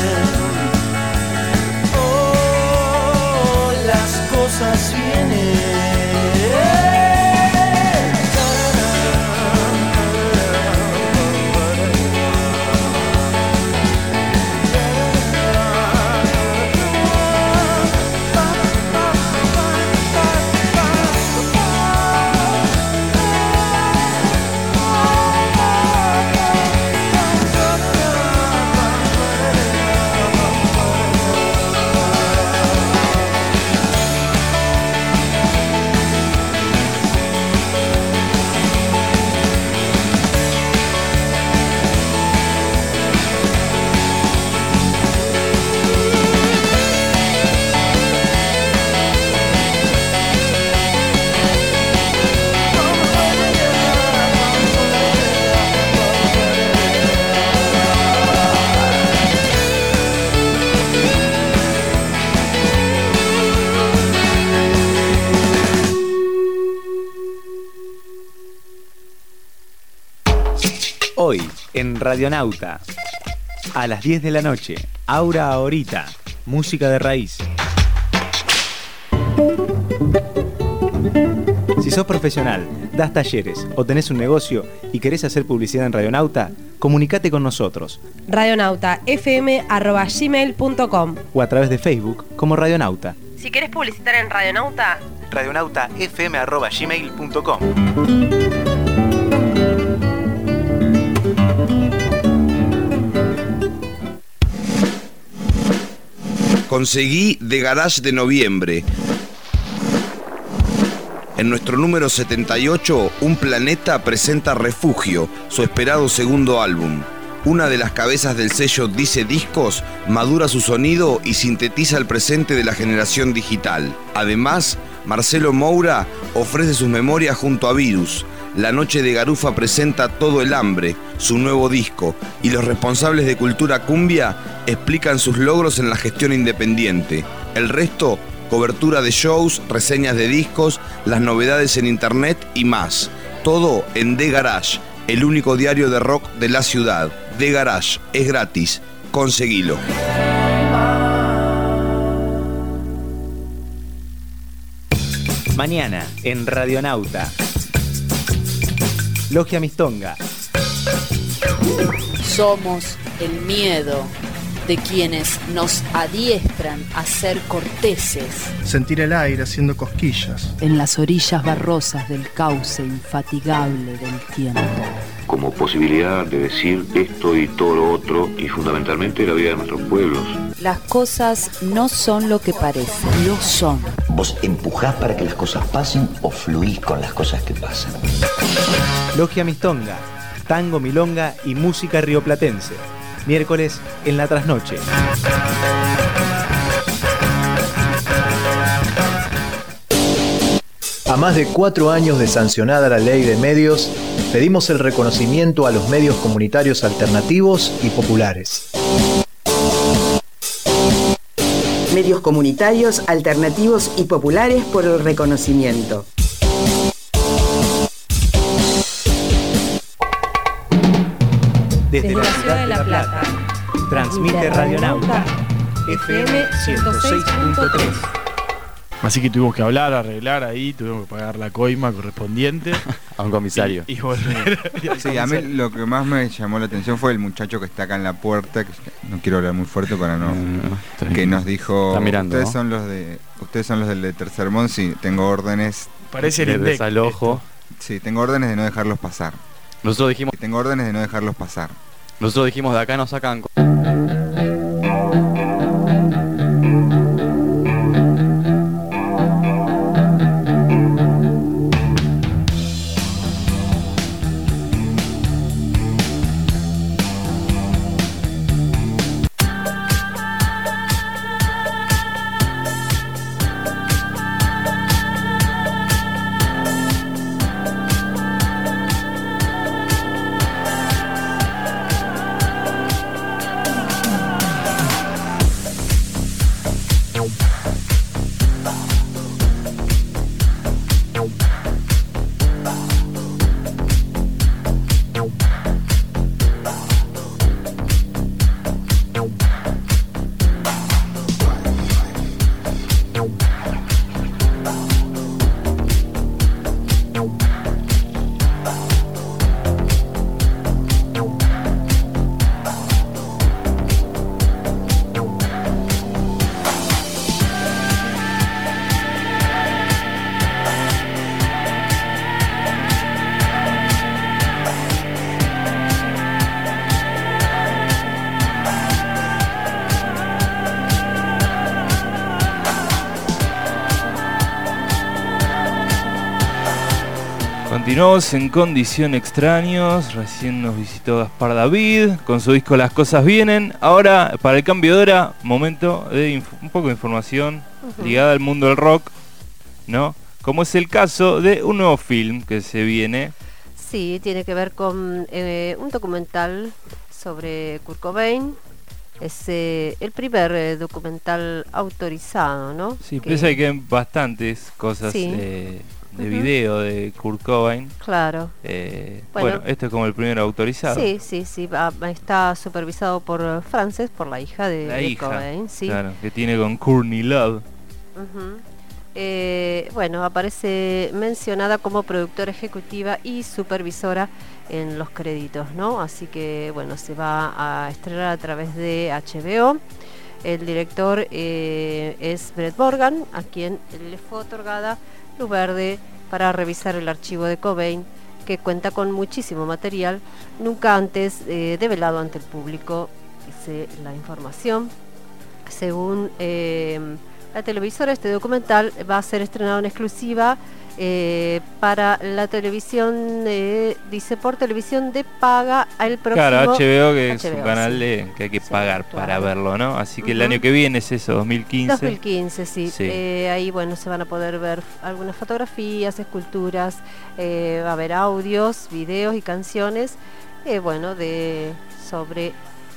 Oh, las cosas vienen. Hoy, en Radionauta, a las 10 de la noche, Aura Ahorita, música de raíz. Si sos profesional, das talleres o tenés un negocio y querés hacer publicidad en Radionauta, comunicate con nosotros. radionautafm@gmail.com O a través de Facebook como Radionauta. Si querés publicitar en Radionauta, radionautafm@gmail.com. Conseguí The Garage de noviembre. En nuestro número 78, Un Planeta presenta Refugio, su esperado segundo álbum. Una de las cabezas del sello Dice Discos madura su sonido y sintetiza el presente de la generación digital. Además, Marcelo Moura ofrece sus memorias junto a Virus. La Noche de Garufa presenta Todo el Hambre, su nuevo disco, y los responsables de Cultura Cumbia explican sus logros en la gestión independiente. El resto, cobertura de shows, reseñas de discos, las novedades en internet y más. Todo en The Garage, el único diario de rock de la ciudad. The Garage, es gratis, conseguilo. Mañana, en Radionauta, Logia Mistonga. Somos el miedo de quienes nos adiestran a ser corteses. Sentir el aire haciendo cosquillas. En las orillas barrosas del cauce infatigable del tiempo. Como posibilidad de decir esto y todo lo otro, y fundamentalmente la vida de nuestros pueblos. Las cosas no son lo que parecen, lo son. ¿Vos empujás para que las cosas pasen o fluís con las cosas que pasan? Logia Mistonga, tango, milonga y música rioplatense. Miércoles en la trasnoche. A más de 4 años de sancionada la ley de medios, pedimos el reconocimiento a los medios comunitarios alternativos y populares. Medios comunitarios, alternativos y populares por el reconocimiento. Desde la ciudad de La Plata, transmite Radionauta, FM 106.3. Así que tuvimos que hablar, arreglar ahí, tuvimos que pagar la coima correspondiente. A un comisario. Y volver. Sí, a mí lo que más me llamó la atención fue el muchacho que está acá en la puerta, que no quiero hablar muy fuerte para no, que nos dijo, está mirando, ustedes son los del de Tercermont, sí, tengo órdenes. Parece el desalojo. Sí, tengo órdenes de no dejarlos pasar. Nosotros dijimos de acá nos sacan. Continuamos en Condición Extraños. Recién nos visitó Gaspar David con su disco Las Cosas Vienen. Ahora, para el cambio de hora, momento de un poco de información ligada al mundo del rock, ¿no? Como es el caso de un nuevo film que se viene. Sí, tiene que ver con un documental sobre Kurt Cobain. Es el primer documental autorizado, ¿no? Sí, piensa que hay bastantes cosas de video de Kurt Cobain. Claro. Bueno, esto es como el primero autorizado. Sí. Está supervisado por Frances, por la hija de Cobain. Sí. Claro, que tiene con Courtney Love. Aparece mencionada como productora ejecutiva y supervisora en los créditos, ¿no? Así que, se va a estrenar a través de HBO. El director es Brett Morgan, a quien le fue otorgada luz verde para revisar el archivo de Cobain, que cuenta con muchísimo material nunca antes develado ante el público, dice la información. Según la televisora, este documental va a ser estrenado en exclusiva para la televisión, dice, por televisión de paga el próximo... Claro, HBO, que es un canal que hay que pagar para verlo, ¿no? Así que el año que viene es eso, 2015. 2015, sí. Ahí, se van a poder ver algunas fotografías, esculturas, va a haber audios, videos y canciones, sobre...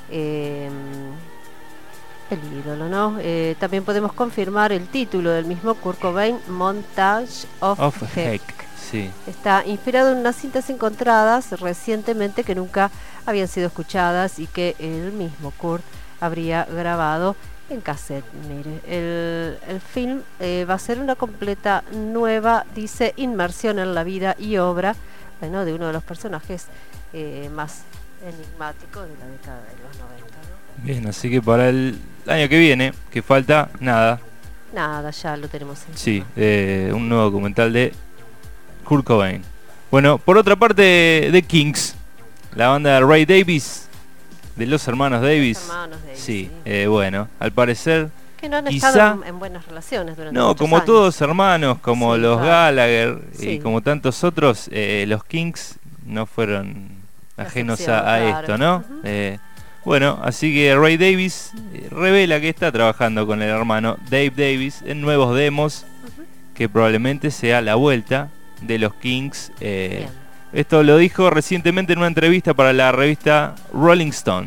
el ídolo, ¿no? También podemos confirmar el título del mismo, Kurt Cobain, Montage of Heck. Sí. Está inspirado en unas cintas encontradas recientemente que nunca habían sido escuchadas y que el mismo Kurt habría grabado en cassette. Mire, el film va a ser una completa nueva, dice, inmersión en la vida y obra, de uno de los personajes más enigmáticos de la década de los 90, ¿no? Bien, así que para el año que viene, que falta nada, ya lo tenemos encima. Sí, un nuevo documental de Kurt Cobain. Bueno, por otra parte, The Kinks, la banda de Ray Davies, de los hermanos Davies. Sí, al parecer que no han estado en buenas relaciones durante muchos como años. Todos hermanos, como los Gallagher y como tantos otros, los Kinks no fueron ajenos a esto, ¿no? Así que Ray Davies revela que está trabajando con el hermano Dave Davies en nuevos demos, que probablemente sea la vuelta de los Kinks. Esto lo dijo recientemente en una entrevista para la revista Rolling Stone.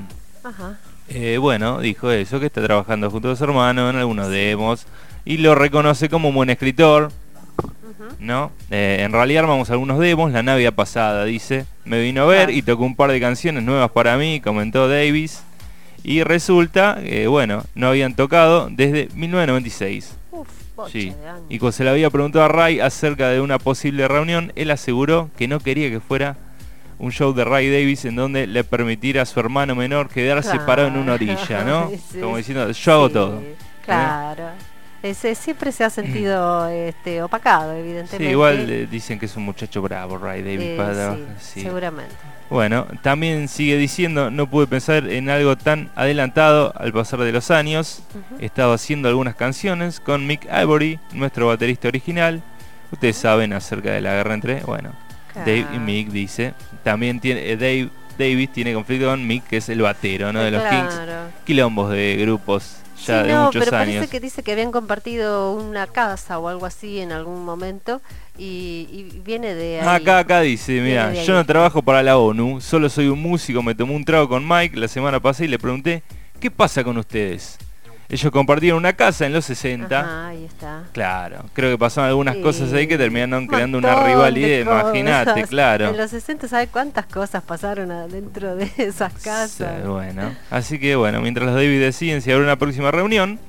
Dijo eso, que está trabajando junto a su hermano en algunos demos y lo reconoce como un buen escritor, ¿no? En realidad armamos algunos demos la Navidad pasada, dice. Me vino a ver y tocó un par de canciones nuevas para mí, comentó Davies. Y resulta que, no habían tocado desde 1996. Sí. Y cuando se le había preguntado a Ray acerca de una posible reunión, él aseguró que no quería que fuera un show de Ray Davies en donde le permitiera a su hermano menor quedarse parado en una orilla, ¿no? Como diciendo, yo hago todo. Claro. Siempre se ha sentido opacado, evidentemente. Sí, igual dicen que es un muchacho bravo, Ray Davies. Seguramente. También sigue diciendo, no pude pensar en algo tan adelantado al pasar de los años. He estado haciendo algunas canciones con Mick Avory, nuestro baterista original. Ustedes saben acerca de la guerra entre, Dave y Mick, dice. También tiene Davies tiene conflicto con Mick, que es el batero, ¿no? De los Kinks. Quilombos de grupos ya de muchos pero años. Parece que dice que habían compartido una casa o algo así en algún momento y viene de ahí. Acá dice, mira, yo no trabajo para la ONU, solo soy un músico, me tomé un trago con Mike la semana pasada y le pregunté, ¿qué pasa con ustedes? Ellos compartieron una casa en los 60. Ahí está. Claro, creo que pasaron algunas cosas ahí que terminaron creando una rivalidad, imagínate, claro. En los 60, ¿sabes cuántas cosas pasaron adentro de esas casas? Sí, así que mientras los Davies deciden si habrá una próxima reunión,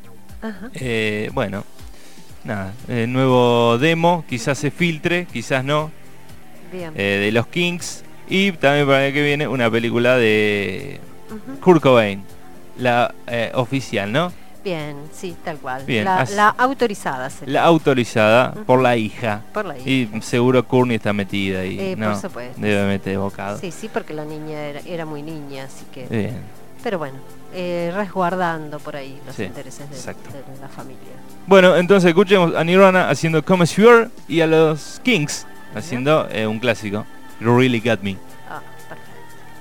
nuevo demo, quizás se filtre, quizás no, de los Kinks. Y también para el que viene una película de Kurt Cobain. La oficial, ¿no? Bien, sí, tal cual. Bien, la autorizada. La autorizada por la hija. Y seguro Courtney está metida ahí. Por supuesto. Debe meter bocado. Sí, porque la niña era muy niña, así que... Bien. Pero resguardando por ahí los intereses de la familia. Entonces escuchemos a Nirvana haciendo Come As You Are y a los Kinks haciendo un clásico, You Really Got Me. Ah, perfecto.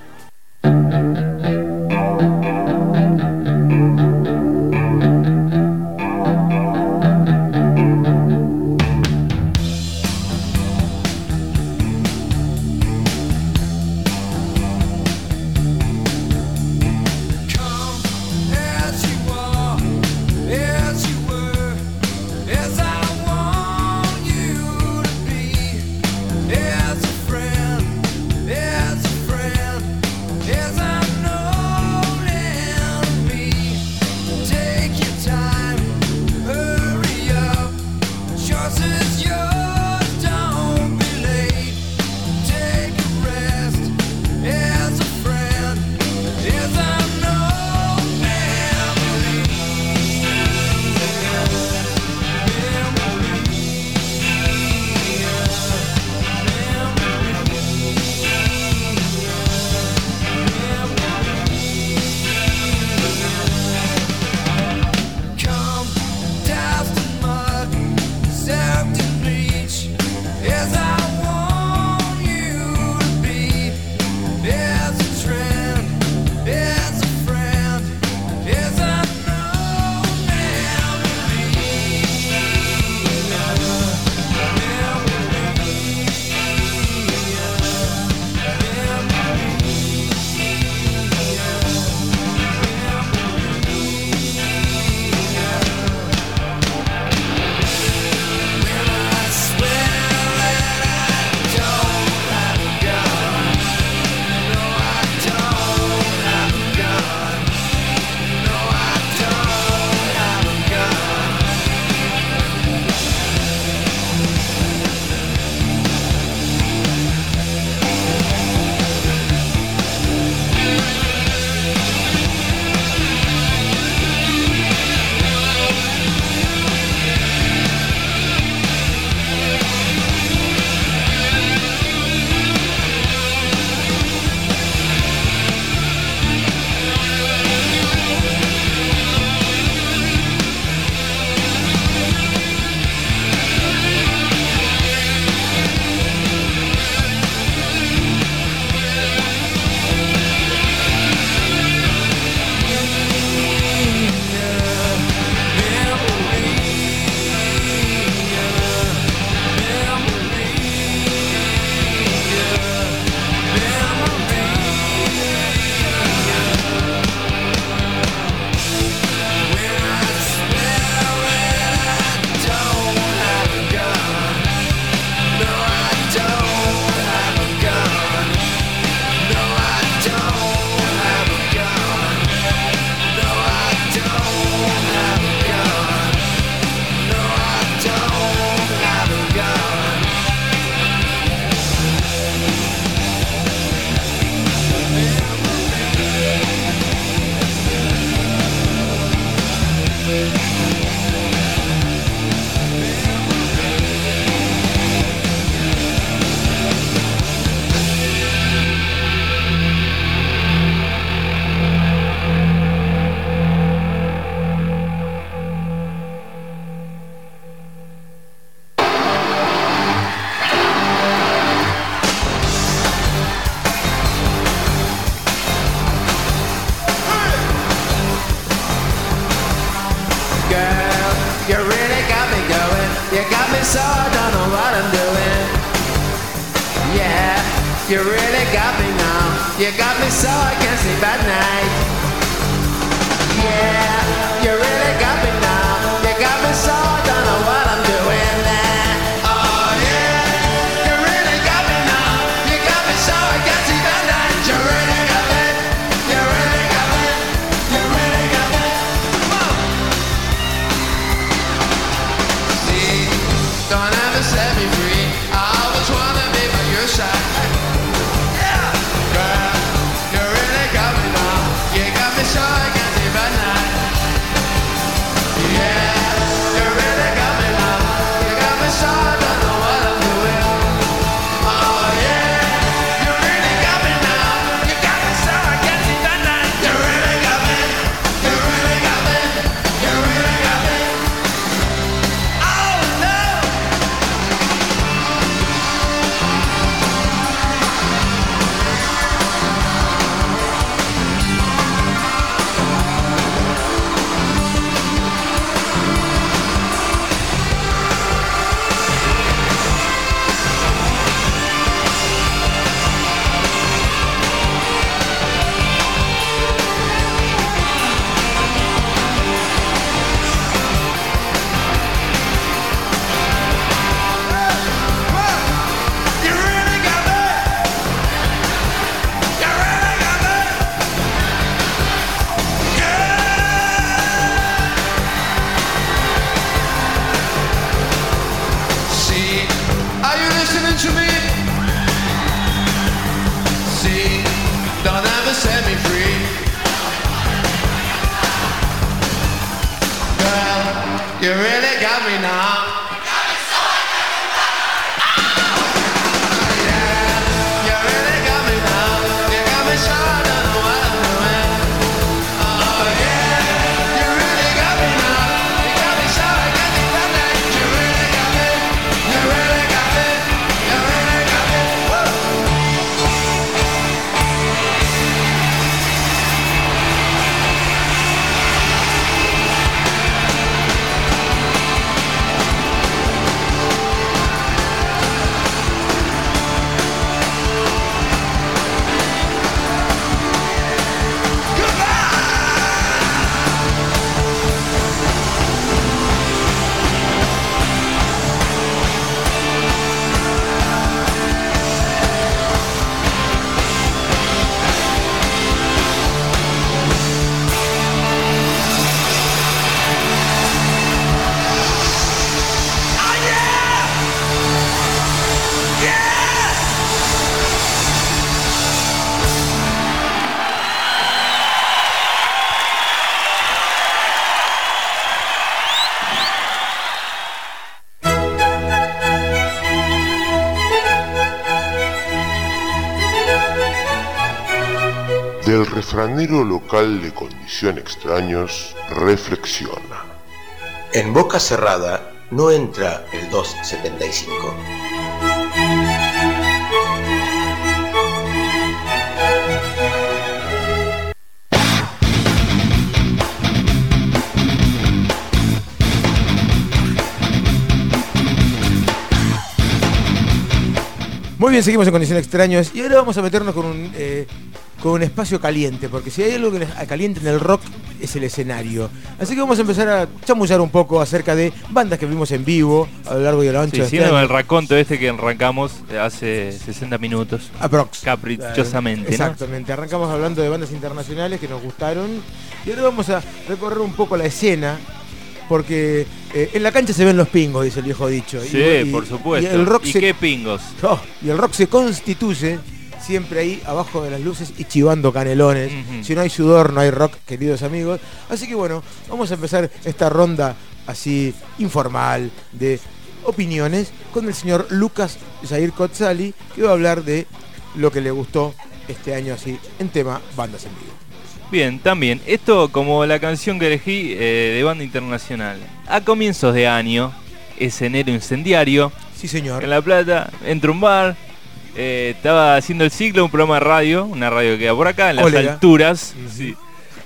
so I don't know what I'm doing. Yeah, you really got me now. You got me so I can't sleep at night. Yeah, you really got me now. You got me so I don't know what I'm doing. Oh yeah, you really got me now. You got me so I can't sleep at night. You really got me. You really got me. You really got me. See, don't ever set me free. I always wanna be by your side. Yeah, girl, you really got me now. You You really got me now. Del refranero local de Condición Extraños, reflexiona. En boca cerrada no entra el 275. Muy bien, seguimos en Condiciones Extraños y ahora vamos a meternos con un espacio caliente, porque si hay algo que caliente en el rock es el escenario. Así que vamos a empezar a chamullar un poco acerca de bandas que vimos en vivo a lo largo y a lo ancho de este año. El raconto que arrancamos hace 60 minutos. Aprox. Caprichosamente, exactamente. ¿no? Arrancamos hablando de bandas internacionales que nos gustaron y ahora vamos a recorrer un poco la escena. Porque en la cancha se ven los pingos, dice el viejo dicho. Sí, por supuesto. Y el rock qué pingos? Y el rock se constituye siempre ahí abajo de las luces y chivando canelones. Si no hay sudor, no hay rock, queridos amigos. Así que bueno, vamos a empezar esta ronda así informal de opiniones con el señor Lucas Jair Cozzali, que va a hablar de lo que le gustó este año así en tema bandas en vivo. Bien, también, esto como la canción que elegí de banda internacional. A comienzos de año, es enero incendiario. Sí, señor. En La Plata, entro a un bar, estaba haciendo el ciclo, un programa de radio, una radio que queda por acá, en las alturas. Sí.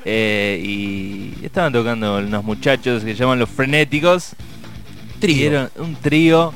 Y estaban tocando unos muchachos que se llaman Los Frenéticos. Era un trío,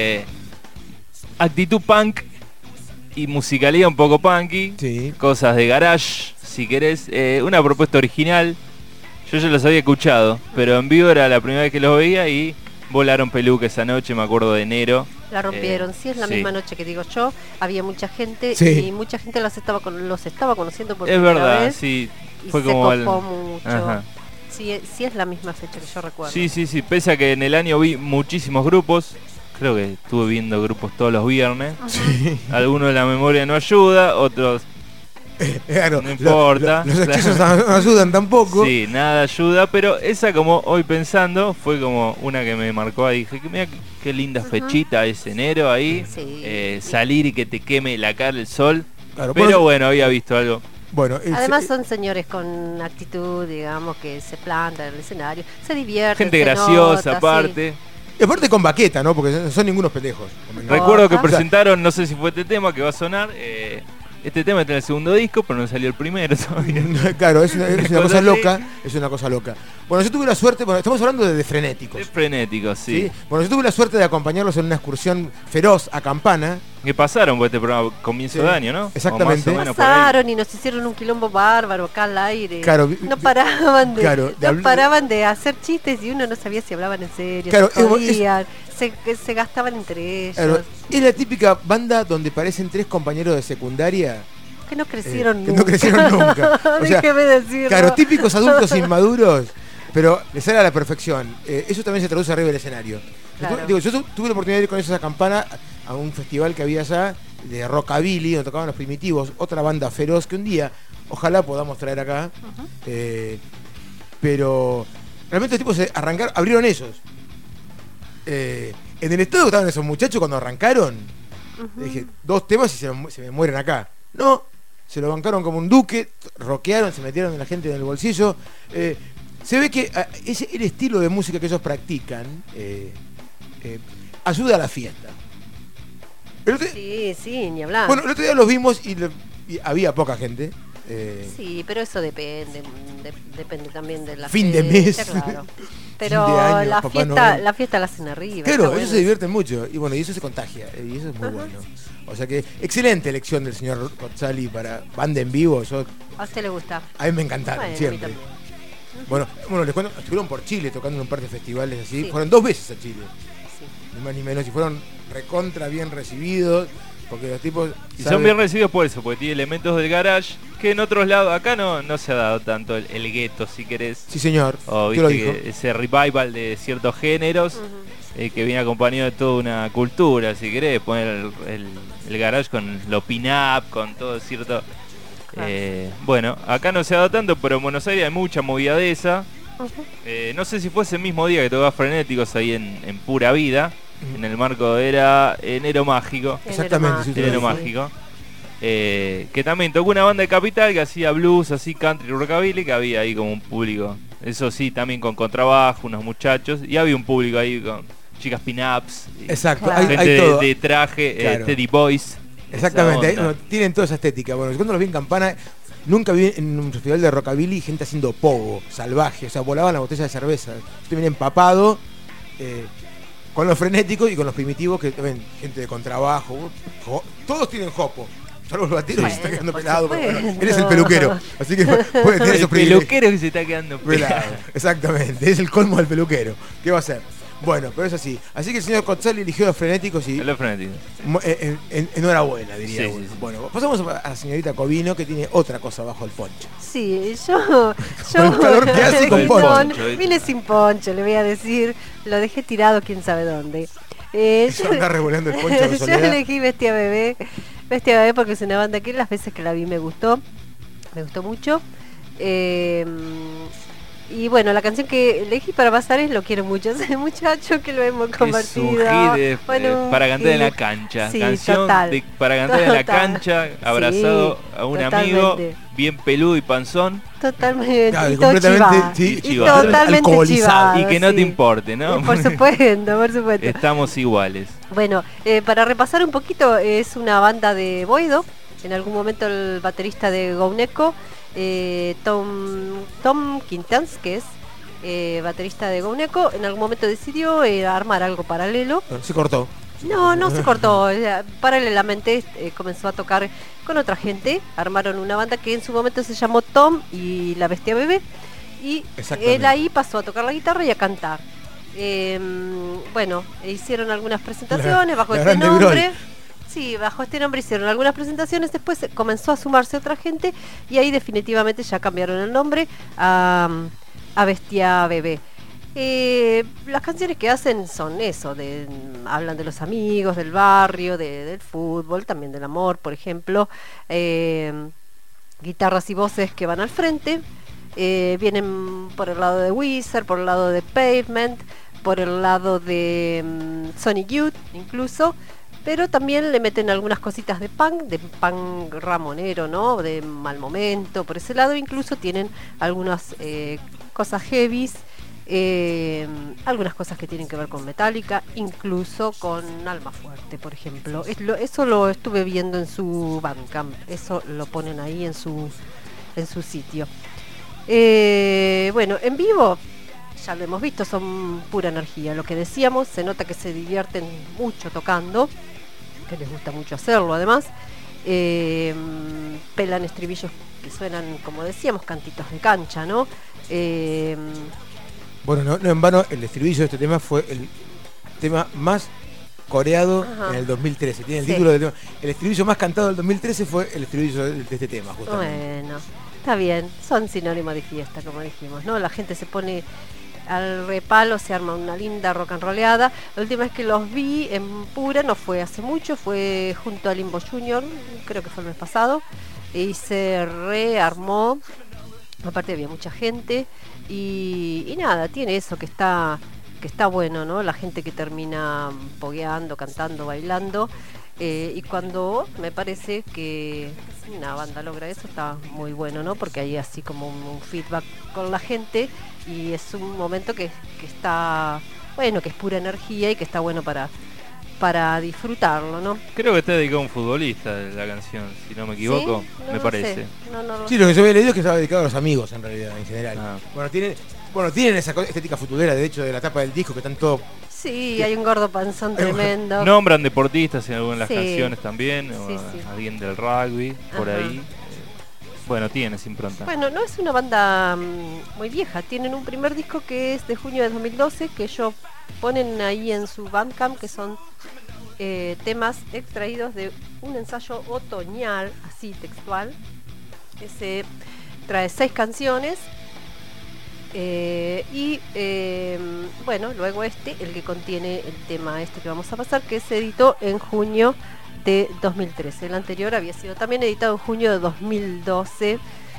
actitud punk y musicalidad un poco punky. Sí. Cosas de garage. Si querés, una propuesta original. Yo ya los había escuchado, pero en vivo era la primera vez que los veía y volaron peluca esa noche, me acuerdo de enero. La rompieron, sí, es la misma noche que digo yo. Había mucha gente y mucha gente los estaba conociendo por primera vez. Es verdad, sí. Fue como se copó mucho. Ajá. Sí, es la misma fecha que yo recuerdo. Sí. Pese a que en el año vi muchísimos grupos. Creo que estuve viendo grupos todos los viernes. Sí. Algunos la memoria no ayuda, otros... Claro, no importa. Los hechizos no ayudan tampoco. Sí, nada ayuda, pero esa como hoy pensando fue como una que me marcó ahí. Dije, mira qué linda fechita es enero ahí. Sí. Salir y que te queme la cara el sol. Claro, pero bueno, había visto algo. Bueno, además son señores con actitud, digamos, que se plantan en el escenario, se divierten. Gente graciosa aparte. Y aparte con baqueta, ¿no? Porque no son ningunos pendejos. Recuerdo que presentaron, no sé si fue este tema que va a sonar. Este tema está en el segundo disco, pero no salió el primero todavía. Claro, es una cosa loca. Es una cosa loca. Bueno, yo tuve la suerte, estamos hablando de Frenéticos. De Frenéticos, sí. Bueno, yo tuve la suerte de acompañarlos en una excursión feroz a Campana. Que pasaron por este programa comienzo de año, ¿no? Exactamente. Pasaron y nos hicieron un quilombo bárbaro acá al aire. Claro, no paraban de hacer chistes y uno no sabía si hablaban en serio, claro, se gastaban entre ellos. Claro, es la típica banda donde parecen tres compañeros de secundaria que no crecieron nunca. Que no crecieron nunca. O sea, déjeme decirlo. Claro, típicos adultos inmaduros, pero les sale a la perfección. Eso también se traduce arriba del escenario. Claro. Yo tuve la oportunidad de ir con ellos a Campana a un festival que había allá de rockabilly, donde tocaban Los Primitivos, otra banda feroz que un día ojalá podamos traer acá. Pero realmente los tipos se arrancaron, abrieron esos. En el estado que estaban esos muchachos cuando arrancaron, dije, 2 temas y se me mueren acá. No, se lo bancaron como un duque, rockearon, se metieron a la gente en el bolsillo. Se ve que el estilo de música que ellos practican ayuda a la fiesta. Sí, ni hablar. Bueno, el otro día los vimos y había poca gente. Sí, pero eso depende también de la fin de fecha, mes. claro. Pero fin de año, la fiesta la hacen arriba. Claro, bueno. ellos se divierten mucho y bueno, y eso se contagia y eso es muy bueno. O sea que excelente elección del señor Cozzali para banda en vivo. ¿A usted le gusta? A mí me encantaron, bueno, siempre. A mí también. Bueno, les cuento, estuvieron por Chile tocando en un par de festivales así. Sí. Fueron 2 veces a Chile. Sí. Ni más ni menos. Y fueron recontra bien recibidos. Porque los tipos. Y son bien recibidos por eso, porque tiene elementos del garage que en otros lados, acá no se ha dado tanto el gueto, si querés. Sí, señor. O viste que ese revival de ciertos géneros que viene acompañado de toda una cultura, si querés, poner el garage con lo pin-up, con todo cierto. Bueno, acá no se ha dado tanto, pero en Buenos Aires hay mucha movida de esa. No sé si fue ese mismo día que tocaba Frenéticos ahí en Pura Vida. En el marco era Enero Mágico. Exactamente, Enero Mágico. Que también tocó una banda de Capital que hacía blues, así country, rockabilly, que había ahí como un público. Eso sí, también con contrabajo, unos muchachos. Y había un público ahí con chicas pin-ups. Exacto, gente hay todo. de traje, Claro. Teddy Boys. Exactamente, tienen toda esa estética. Bueno, cuando los vi en Campana, nunca vi en un festival de rockabilly gente haciendo pogo, salvaje. O sea, volaban la botella de cerveza. Yo también empapado. Con los frenéticos y con los primitivos, que ven, gente de contrabajo, todos tienen jopo. Salvo el batero que se está quedando pelado. Pero bueno, él es el peluquero, así que puede tener esos privilegios. El peluquero que se está quedando pelado. Exactamente, es el colmo del peluquero. ¿Qué va a hacer? Bueno, pero es así. Así que el señor Cozzali eligió los frenéticos y. Los frenéticos. Enhorabuena, diría uno. Sí. Bueno, pasamos a la señorita Covino, que tiene otra cosa bajo el poncho. Sí, yo Con el calor que hace con poncho. Vine sin poncho, le voy a decir. Lo dejé tirado quién sabe dónde. Eso anda revolando el poncho de Yo Soledad. elegí Bestia Bebé. Bestia Bebé porque es una banda que las veces que la vi me gustó mucho. Y bueno, la canción que elegí para pasar es Lo quiero mucho, ese muchacho que lo hemos compartido. Es un hit para cantar en la cancha. Sí, canción total. para cantar en la cancha, abrazado a un amigo, bien peludo y panzón. Totalmente. Claro, y todo completamente, chivado. sí, Y chivado. totalmente Alcoholizado. chivado. Y que no sí. te importe, ¿no? Y por supuesto, por supuesto. Estamos iguales. Bueno, para repasar un poquito, es una banda de Boedo. En algún momento el baterista de Gouneco, Tom Quintans, que es baterista de Gouneco, en algún momento decidió armar algo paralelo. Se cortó. No se cortó. Paralelamente comenzó a tocar con otra gente. Armaron una banda que en su momento se llamó Tom y la Bestia Bebé. Y él ahí pasó a tocar la guitarra y a cantar. Bueno, hicieron algunas presentaciones bajo este nombre. Sí, bajo este nombre hicieron algunas presentaciones, después comenzó a sumarse otra gente y ahí definitivamente ya cambiaron el nombre a Bestia Bebé. Las canciones que hacen son eso, hablan de los amigos, del barrio, del fútbol, también del amor, por ejemplo. Guitarras y voces que van al frente, vienen por el lado de Weezer, por el lado de Pavement, por el lado de Sonic Youth incluso. Pero también le meten algunas cositas de punk ramonero, ¿no? De Mal Momento, por ese lado. Incluso tienen algunas cosas heavies, algunas cosas que tienen que ver con Metallica, incluso con Alma Fuerte, por ejemplo. Eso lo estuve viendo en su Bandcamp, eso lo ponen ahí en su sitio. Bueno, en vivo, ya lo hemos visto, son pura energía. Lo que decíamos, se nota que se divierten mucho tocando, que les gusta mucho hacerlo además. Pelan estribillos que suenan, como decíamos, cantitos de cancha, ¿no? Bueno, no en vano, el estribillo de este tema fue el tema más coreado en el 2013. Tiene el título del tema. El estribillo más cantado del 2013 fue el estribillo de este tema, justamente. Bueno, está bien, son sinónimos de fiesta, como dijimos, ¿no? La gente se pone al repalo, se arma una linda rock and rolleada. La última vez que los vi en Pura, no fue hace mucho, fue junto a Limbo Junior, creo que fue el mes pasado, y se rearmó Aparte había mucha gente y nada, tiene eso que está bueno, ¿no? La gente que termina pogueando, cantando, bailando. Y cuando me parece que una banda logra eso, está muy bueno, ¿no? Porque hay así como un feedback con la gente y es un momento que está bueno, que es pura energía y que está bueno para disfrutarlo, ¿no? Creo que está dedicado a un futbolista la canción, si no me equivoco, ¿Sí? No me lo parece. sé. No Sí, lo que yo había leído es que estaba dedicado a los amigos en realidad, en general. Ah. Bueno, tienen esa estética futbolera, de hecho, de la tapa del disco, que están todos... Sí, hay un gordo panzón tremendo. Nombran deportistas en algunas Sí. canciones también, o Sí. alguien del rugby, por Ajá. ahí. Bueno, tiene esa impronta. Bueno, no es una banda muy vieja. Tienen un primer disco que es de junio de 2012, que ellos ponen ahí en su Bandcamp, que son temas extraídos de un ensayo otoñal, así textual, que se trae 6 canciones. Bueno, luego el que contiene el tema que vamos a pasar, que se editó en junio de 2013. El anterior había sido también editado en junio de 2012.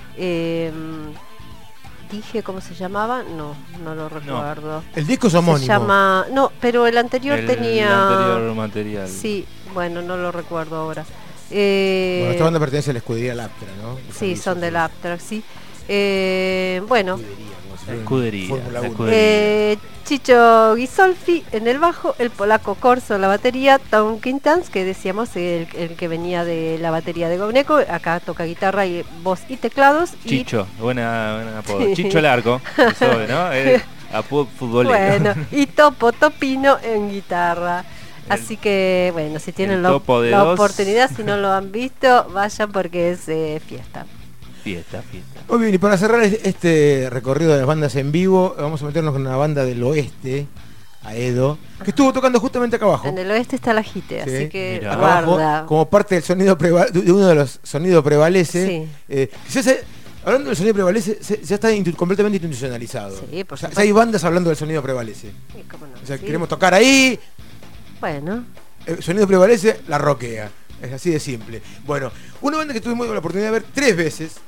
Dije cómo se llamaba, no lo recuerdo. El disco es homónimo. Se llama, no, pero el anterior tenía. El anterior material. Sí, bueno, no lo recuerdo ahora. Bueno, esta banda pertenece a la escudería Laptra, ¿no? Sí, son de Laptra, sí. Bueno. La escudería. Fórmula La 1. escudería. Chicho Ghisolfi en el bajo, el polaco Corso en la batería, Tom Quintans, que decíamos el que venía de la batería de Gobneco, acá toca guitarra y voz y teclados. Chicho, buena apodo. Chicho Largo, ¿no? Futbolero. Bueno, y Topo Topino en guitarra. Así que, bueno, si tienen la oportunidad, si no lo han visto, vayan porque es fiesta. Fiesta. Muy bien, y para cerrar este recorrido de las bandas en vivo, vamos a meternos con una banda del oeste, Aedo, que estuvo tocando justamente acá abajo. En el oeste está la Jite, Sí, así que acá abajo, guarda. como parte del sonido de uno de los sonidos prevalece. Hablando del sonido prevalece, ya está completamente institucionalizado. Sí, por ya supuesto. hay bandas hablando del sonido prevalece. Sí, cómo no, O sea, sí. queremos tocar ahí. Bueno. El sonido prevalece, la roquea. Es así de simple. Bueno, una banda que tuvimos la oportunidad de ver 3 veces.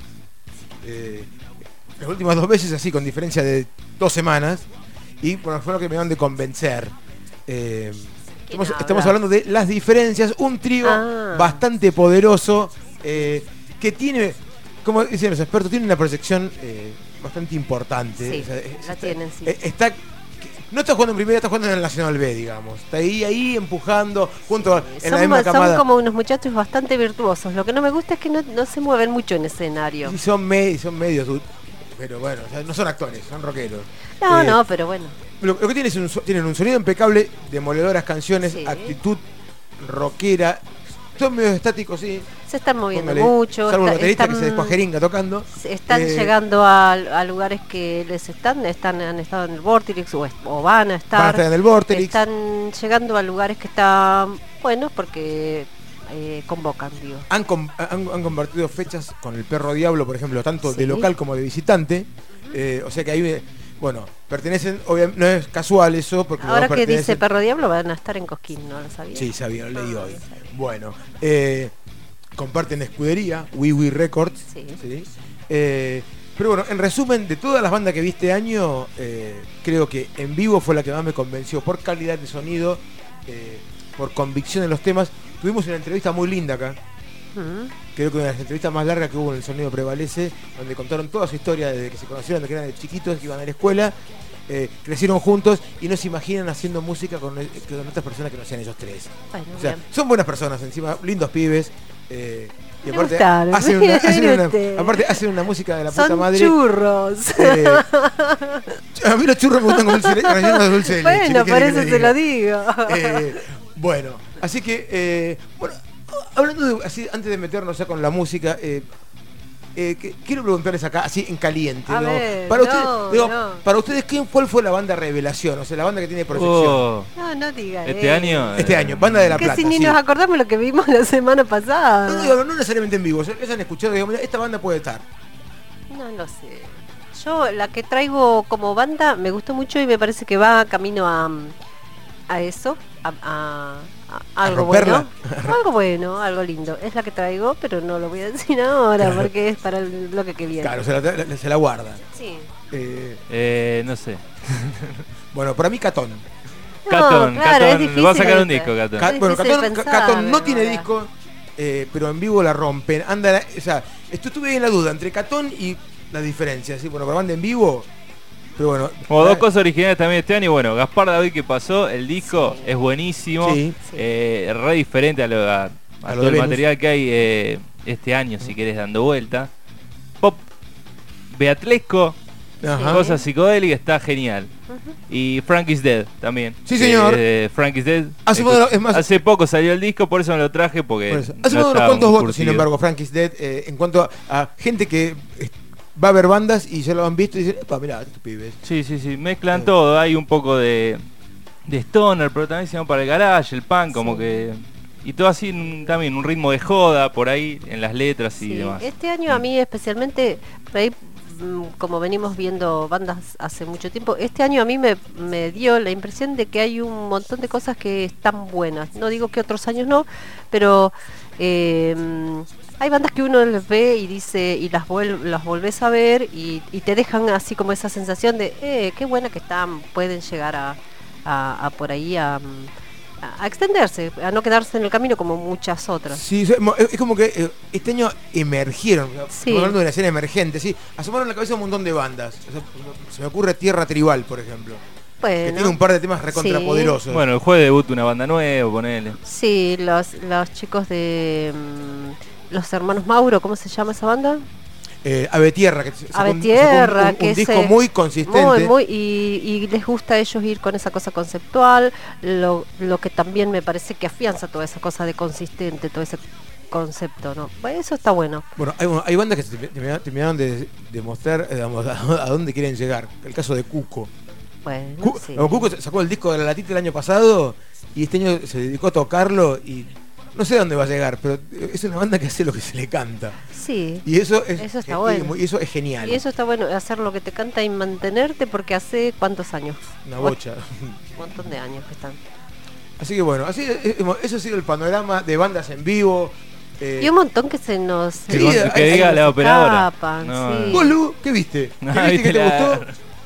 Las últimas 2 veces así, con diferencia de 2 semanas. Y bueno, fue lo que me van de convencer. Estamos hablando de Las Diferencias, un trío bastante poderoso que tiene, como dicen los expertos, tiene una proyección bastante importante. Sí, O sea, la tienen, sí. No está jugando en primera, está jugando en el Nacional B, digamos. Está ahí empujando, junto en la misma camada. Son como unos muchachos bastante virtuosos. Lo que no me gusta es que no se mueven mucho en escenario. Y son medios, pero bueno, o sea, no son actores, son rockeros. No, pero bueno. Lo que tienen un sonido impecable, demoledoras canciones, Sí. actitud rockera. Son medio estáticos, sí. Se están moviendo Póngale, mucho. salvo el baterista que se descuajeringa tocando. Están llegando a lugares que han estado en el Vorterix o van a estar. Van a estar en el Vorterix. Están llegando a lugares que están buenos porque convocan, digo. Han compartido fechas con el Perro Diablo, por ejemplo, tanto Sí. de local como de visitante. O sea que ahí, pertenecen, obviamente, no es casual eso. Porque los Ahora dos que dice pertenecen. Perro Diablo van a estar en Cosquín, ¿no lo sabía? Sí, sabía, lo leí hoy. Bueno, comparten escudería, WeWe Records. Sí. ¿sí? Pero bueno, en resumen, de todas las bandas que vi este año, creo que en vivo fue la que más me convenció por calidad de sonido, por convicción en los temas. Tuvimos una entrevista muy linda acá. Creo que una de las entrevistas más largas que hubo en El Sonido Prevalece, donde contaron toda su historia desde que se conocieron, desde que eran de chiquitos, que iban a la escuela, crecieron juntos y no se imaginan haciendo música con otras personas que no sean ellos 3. Bueno, O sea, bien. son buenas personas encima, lindos pibes. Y Me aparte gustaron, aparte hacen una música de la puta Son madre. churros. A mí los churros me gustan con dulce rellenos de dulce de leche. Bueno, ¿qué por quiere eso que te le lo diga? digo. Bueno, así que, hablando de, así, antes de meternos ya con la música, quiero preguntarles acá, así en caliente. A ¿no? ver, Para, para ustedes, ¿cuál fue la banda revelación? O sea, la banda que tiene proyección. No diga ¿Este año? Este año, Banda de la que Plata. si ni sí. nos acordamos lo que vimos la semana pasada. No necesariamente en vivo, les han escuchado, digamos, esta banda puede estar. No lo sé. Yo la que traigo como banda me gustó mucho y me parece que va camino a eso, a algo bueno, algo bueno, algo lindo. Es la que traigo, pero no lo voy a decir ahora porque es para el bloque que viene. Claro, se la guarda. Sí. No sé. Bueno, para mí Catón. Catón, claro, Catón, va a sacar un disco, Catón. Bueno, Catón no tiene disco, pero en vivo la rompen. Anda, o sea, estuve en la duda entre Catón y la diferencia, ¿sí? Bueno, para banda en vivo, pero bueno. Como dos cosas originales también este año. Bueno, Gaspar David que pasó, el disco es buenísimo, re diferente a todo el material que hay este año, si querés, dando vuelta. Pop beatlesco, cosas psicodélicas, está genial. Y Frank is Dead también. Sí, señor. Frank is Dead. Hace poco salió el disco, por eso me lo traje, porque hace unos cuantos votos, sin embargo, Frank is Dead, en cuanto a gente que va a ver bandas y ya lo han visto y dicen, mirá, estos pibes. Sí, mezclan todo, hay un poco de stoner, pero también se llama para el garage, el punk, como que... Y todo así también, un ritmo de joda por ahí en las letras y demás. Este año a mí especialmente, por ahí, como venimos viendo bandas hace mucho tiempo, este año a mí me dio la impresión de que hay un montón de cosas que están buenas. No digo que otros años no, pero hay bandas que uno les ve y dice y las volvés a ver y te dejan así como esa sensación de qué buena que están, pueden llegar a por ahí a extenderse, a no quedarse en el camino como muchas otras. Sí, es como que este año emergieron, estamos hablando de una escena emergente, sí, asomaron la cabeza un montón de bandas. O sea, se me ocurre Tierra Tribal, por ejemplo. Bueno, que tiene un par de temas recontrapoderosos. Bueno, el jueves debuta una banda nueva, ponele. Sí, los chicos de los hermanos Mauro, ¿cómo se llama esa banda? Ave Tierra, que un disco muy consistente. Y les gusta a ellos ir con esa cosa conceptual, lo que también me parece que afianza toda esa cosa de consistente, todo ese concepto, ¿no? Eso está bueno. Bueno, hay bandas que se terminaron de mostrar a dónde quieren llegar. El caso de Cuco. Bueno, Cuco sacó el disco de La Latita el año pasado y este año se dedicó a tocarlo y no sé a dónde va a llegar, pero es una banda que hace lo que se le canta. Sí. Y eso está bueno. Y eso es genial. Y eso está bueno, hacer lo que te canta y mantenerte, porque hace ¿cuántos años? Una bocha. Un montón de años que están. Así que bueno, eso ha sido el panorama de bandas en vivo. Y un montón que se nos... Que diga la operadora. Sí. ¿Vos, Lu, qué viste? ¿Qué viste que te gustó?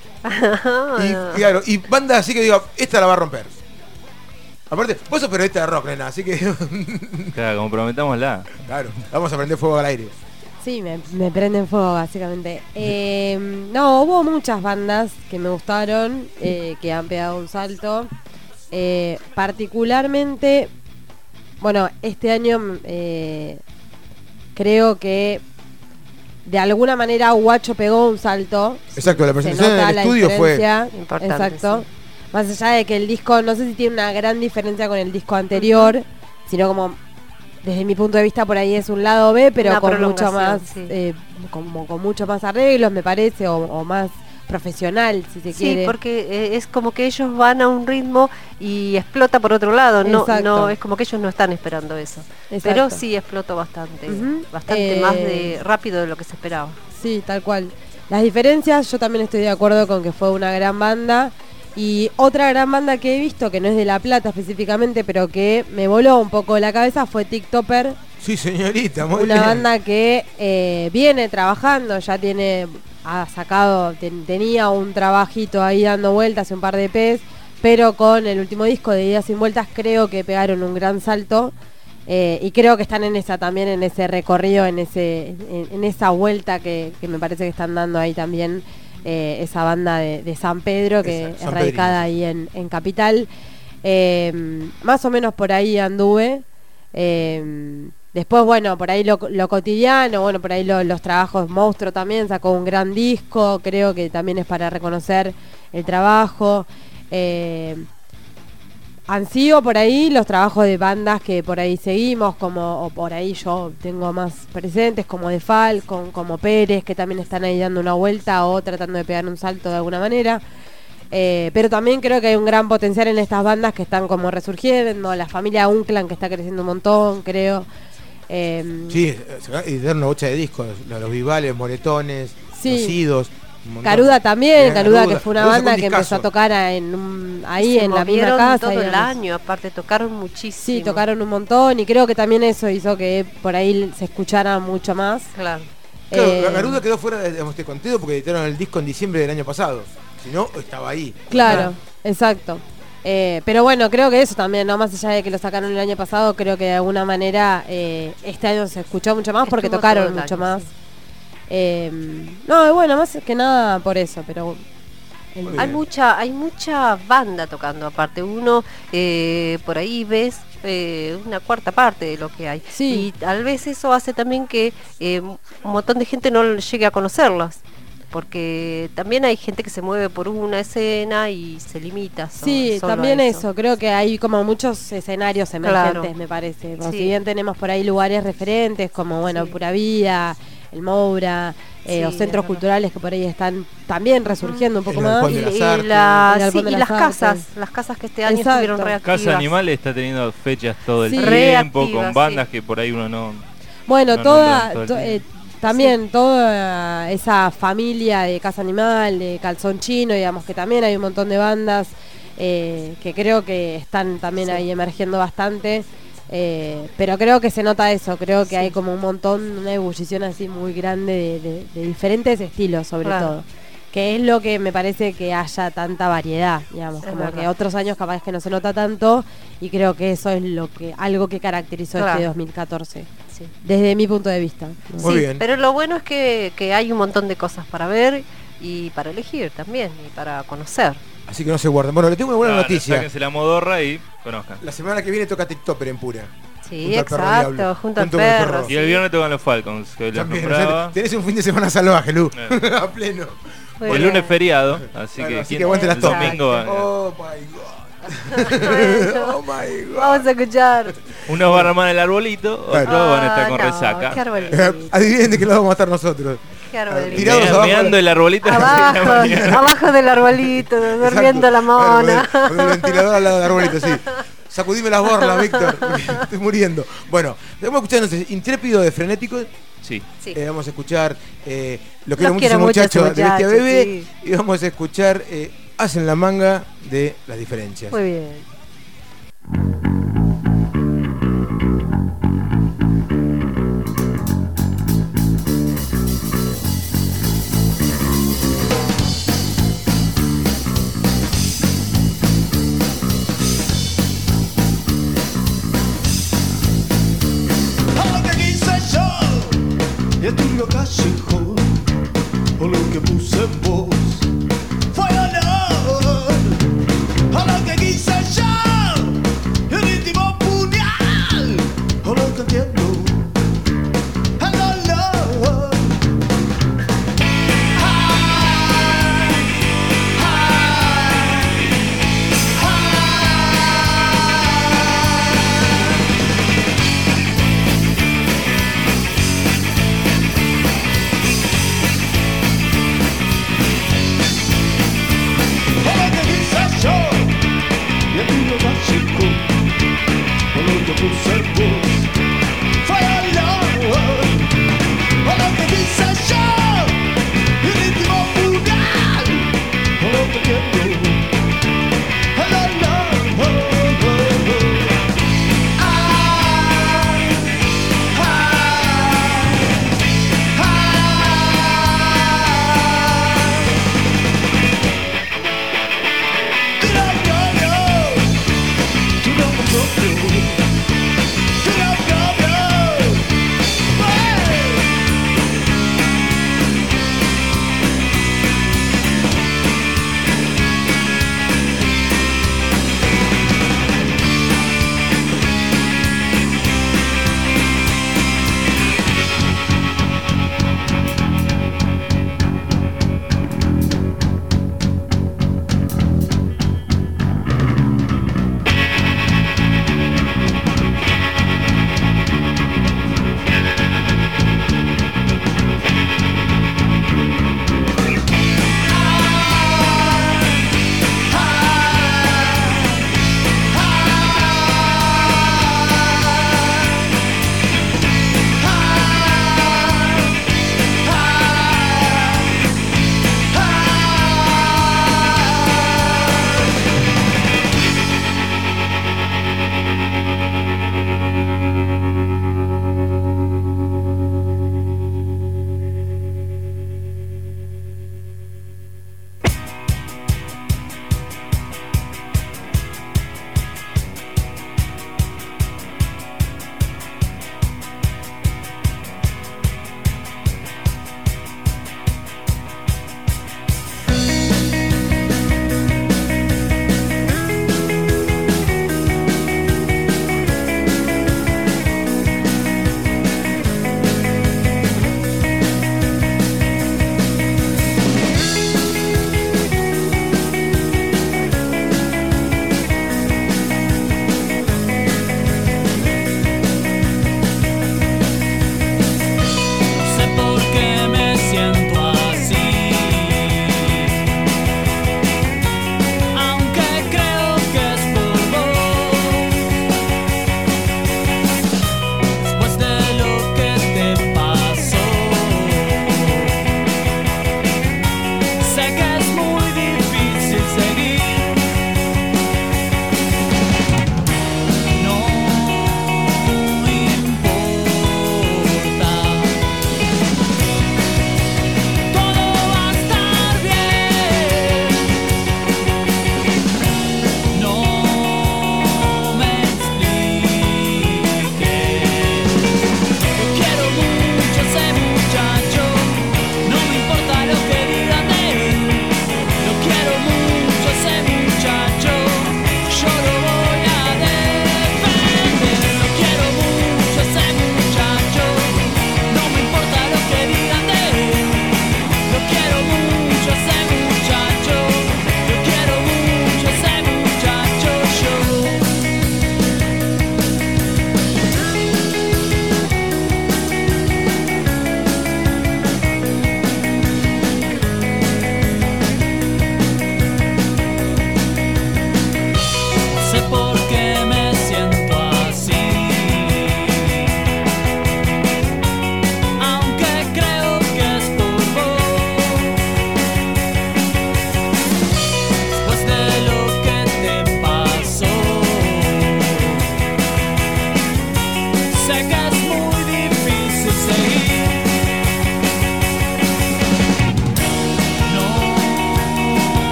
Claro, y bandas así que diga, esta la va a romper. Aparte, vos sos periodista de rock, nena, así que... Claro, comprometámosla. Claro, vamos a prender fuego al aire. Sí, me prenden fuego, básicamente. No, hubo muchas bandas que me gustaron, que han pegado un salto. Particularmente, bueno, este año creo que de alguna manera Guacho pegó un salto. Exacto, la presentación en el estudio fue importante. Exacto. Sí. Más allá de que el disco, no sé si tiene una gran diferencia con el disco anterior, sino como, desde mi punto de vista, por ahí es un lado B, pero con mucho más, como con mucho más arreglos, me parece, o más profesional, si se quiere. Sí, porque es como que ellos van a un ritmo y explota por otro lado. No, es como que ellos no están esperando eso. Exacto. Pero sí explotó bastante, bastante más rápido de lo que se esperaba. Sí, tal cual. Las diferencias, yo también estoy de acuerdo con que fue una gran banda. Y otra gran banda que he visto, que no es de La Plata específicamente, pero que me voló un poco la cabeza, fue TikToker. Sí, señorita, muy bien. Una banda que viene trabajando, ya tenía un trabajito ahí dando vueltas, un par de EPs, pero con el último disco de Ideas Sin Vueltas creo que pegaron un gran salto. Y creo que están en ese recorrido, en esa vuelta que me parece que están dando ahí también. Esa banda de San Pedro, que es radicada ahí en Capital. Más o menos por ahí anduve. Después, bueno, por ahí lo cotidiano, bueno, por ahí los trabajos. Monstruo también sacó un gran disco, creo que también es para reconocer el trabajo. Han sido por ahí los trabajos de bandas que por ahí seguimos, o por ahí yo tengo más presentes, como de Falcon, como Pérez, que también están ahí dando una vuelta o tratando de pegar un salto de alguna manera. Pero también creo que hay un gran potencial en estas bandas que están como resurgiendo, la familia Unclan que está creciendo un montón, creo. Sí, y dar una bocha de discos, los Vivales, Moretones, los Idos, Caruda también, Caruda que fue una Caruda banda con que empezó discazo. a tocar ahí en la misma movieron casa. todo el digamos. año, aparte tocaron muchísimo. Sí, tocaron un montón y creo que también eso hizo que por ahí se escuchara mucho más. Claro. Claro, la Caruda quedó fuera de este conteo porque editaron el disco en diciembre del año pasado. Si no, estaba ahí. Claro, exacto. Pero bueno, creo que eso también, no más allá de que lo sacaron el año pasado, creo que de alguna manera este año se escuchó mucho más porque Estuvo tocaron todo el mucho año, más. No, bueno, más que nada por eso, pero Hay mucha banda tocando, aparte uno por ahí ves una cuarta parte de lo que hay. Sí. Y tal vez eso hace también que un montón de gente no llegue a conocerlas. Porque también hay gente que se mueve por una escena y se limita. Sí, solo también a eso. Creo que hay como muchos escenarios emergentes, Claro. me parece. Sí. Si bien tenemos por ahí lugares referentes como, bueno, Pura Vida, el Moura, Sí, o centros culturales que por ahí están también resurgiendo un poco El más. Galpón de las Y Artes. El las Galpón de las casas que este año Exacto. estuvieron reactivas. Casa Animal está teniendo fechas todo el Sí. tiempo, Reactivas, con bandas sí. que por ahí uno no... Bueno, no toda, nombran todo el tiempo. también toda esa familia de Casa Animal, de Calzón Chino, digamos que también hay un montón de bandas que creo que están también ahí emergiendo bastante. Pero creo que se nota eso, creo que hay como un montón, una ebullición así muy grande de diferentes estilos sobre Claro. todo, que es lo que me parece que haya tanta variedad, digamos, Es como verdad. que otros años capaz que no se nota tanto y creo que eso es algo que caracterizó Claro. este 2014, Sí. desde mi punto de vista. Muy Sí, bien. pero lo bueno es que hay un montón de cosas para ver y para elegir también y para conocer. Así que no se guarden. Bueno, le tengo una buena Claro, noticia. sáquense la modorra y conozcan. La semana que viene toca TikToker en Pura. Sí, Junto al perro exacto, diablo. junto al Junto con el perro. perro. Y el viernes tocan los Falcons, que los También, o compraba. sea, tenés un fin de semana salvaje, Lu. A pleno. Muy El bien. lunes feriado, así Bueno, que, así que aguante las el tomas. domingo Oh my god. Bueno, Oh my god. vamos a escuchar. unos van a armar el arbolito, otros Claro. van a estar con no, resaca. qué arbolito. Adivinen de qué lado vamos a estar nosotros. Qué arbolito. Tirados abajo. Meando el arbolito a las 6 de la mañana. Abajo del arbolito, durmiendo la mona. Con el ventilador al lado del arbolito, sí. Sacudime las borlas, Víctor. Porque estoy muriendo. Bueno, vamos a escuchar entonces Intrépido de Frenético. Sí. Sí. Vamos a escuchar Lo quiero Los mucho quiero ese mucho muchacho ese de Bestia muchacho, Bebé. sí. Y vamos a escuchar Hacen la manga de Las Diferencias. Muy bien. A lo que quise yo, y el tuyo callejón, o lo que puse en vos, fue honor. A lo que quise yo, y el íntimo puñal, o lo que entiendo, el dolor. A lo que quise yo, y el tuyo callejón, o lo que puse en vos, fue honor. A lo que quise yo, y el íntimo puñal, o lo que entiendo, el dolor.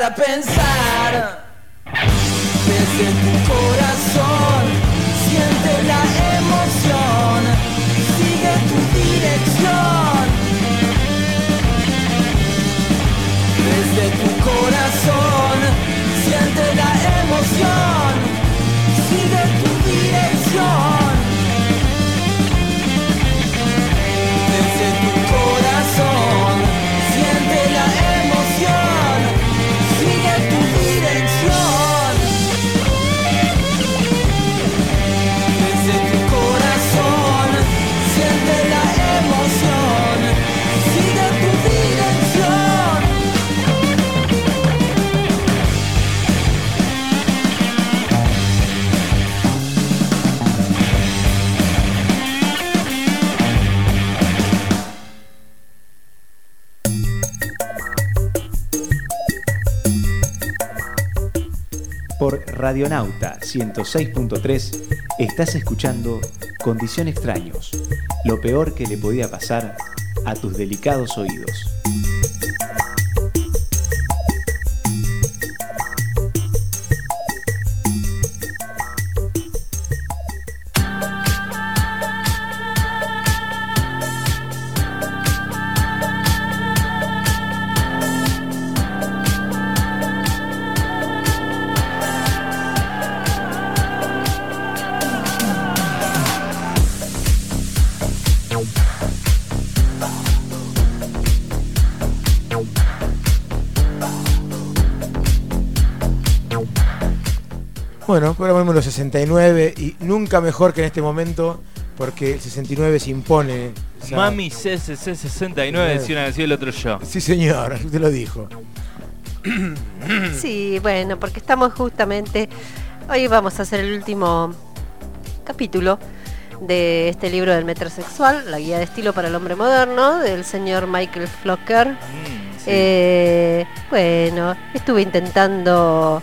para pensar. Desde tu corazón siente la emoción, sigue tu dirección. Desde tu corazón siente la emoción, sigue tu dirección. Desde tu corazón siente la emoción, sigue tu dirección. Desde tu corazón siente la emoción, sigue tu dirección. Por Radionauta 106.3 estás escuchando Condición Extraños, lo peor que le podía pasar a tus delicados oídos. Bueno, programa número 69 y nunca mejor que en este momento porque el 69 se impone. O sea, Mami CCC 69 decía una canción el otro yo. Sí señor, usted lo dijo. Sí, bueno, porque estamos justamente... Hoy vamos a hacer el último capítulo de este libro del metrosexual, la guía de estilo para el hombre moderno, del señor Michael Flocker. Sí. Bueno, estuve intentando...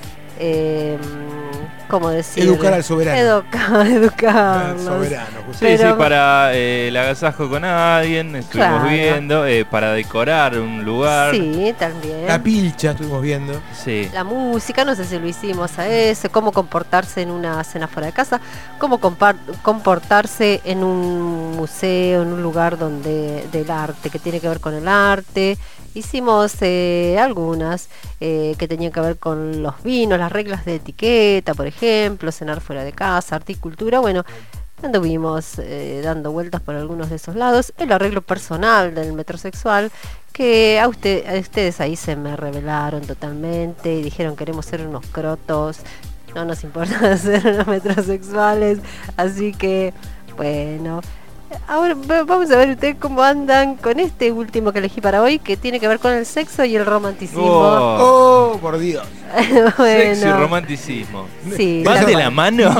¿cómo decir? Educar al soberano. Educar. Al soberano. Sí, sí, para el agasajo con alguien, estuvimos viendo, para decorar un lugar. Sí, también. La pilcha estuvimos viendo. Sí. La música, no sé si lo hicimos a eso, cómo comportarse en una cena fuera de casa, cómo comportarse en un museo, en un lugar donde del arte, que tiene que ver con el arte. Hicimos algunas que tenían que ver con los vinos, las reglas de etiqueta, por ejemplo, cenar fuera de casa, arte y cultura. Bueno, anduvimos dando vueltas por algunos de esos lados. El arreglo personal del metrosexual, que a ustedes ahí se me revelaron totalmente y dijeron queremos ser unos crotos, no nos importa ser unos metrosexuales, así que bueno. Ahora vamos a ver ustedes cómo andan con este último que elegí para hoy, que tiene que ver con el sexo y el romanticismo. Oh, por Dios. Bueno, sexo y romanticismo. Sí. ¿Van de la mano?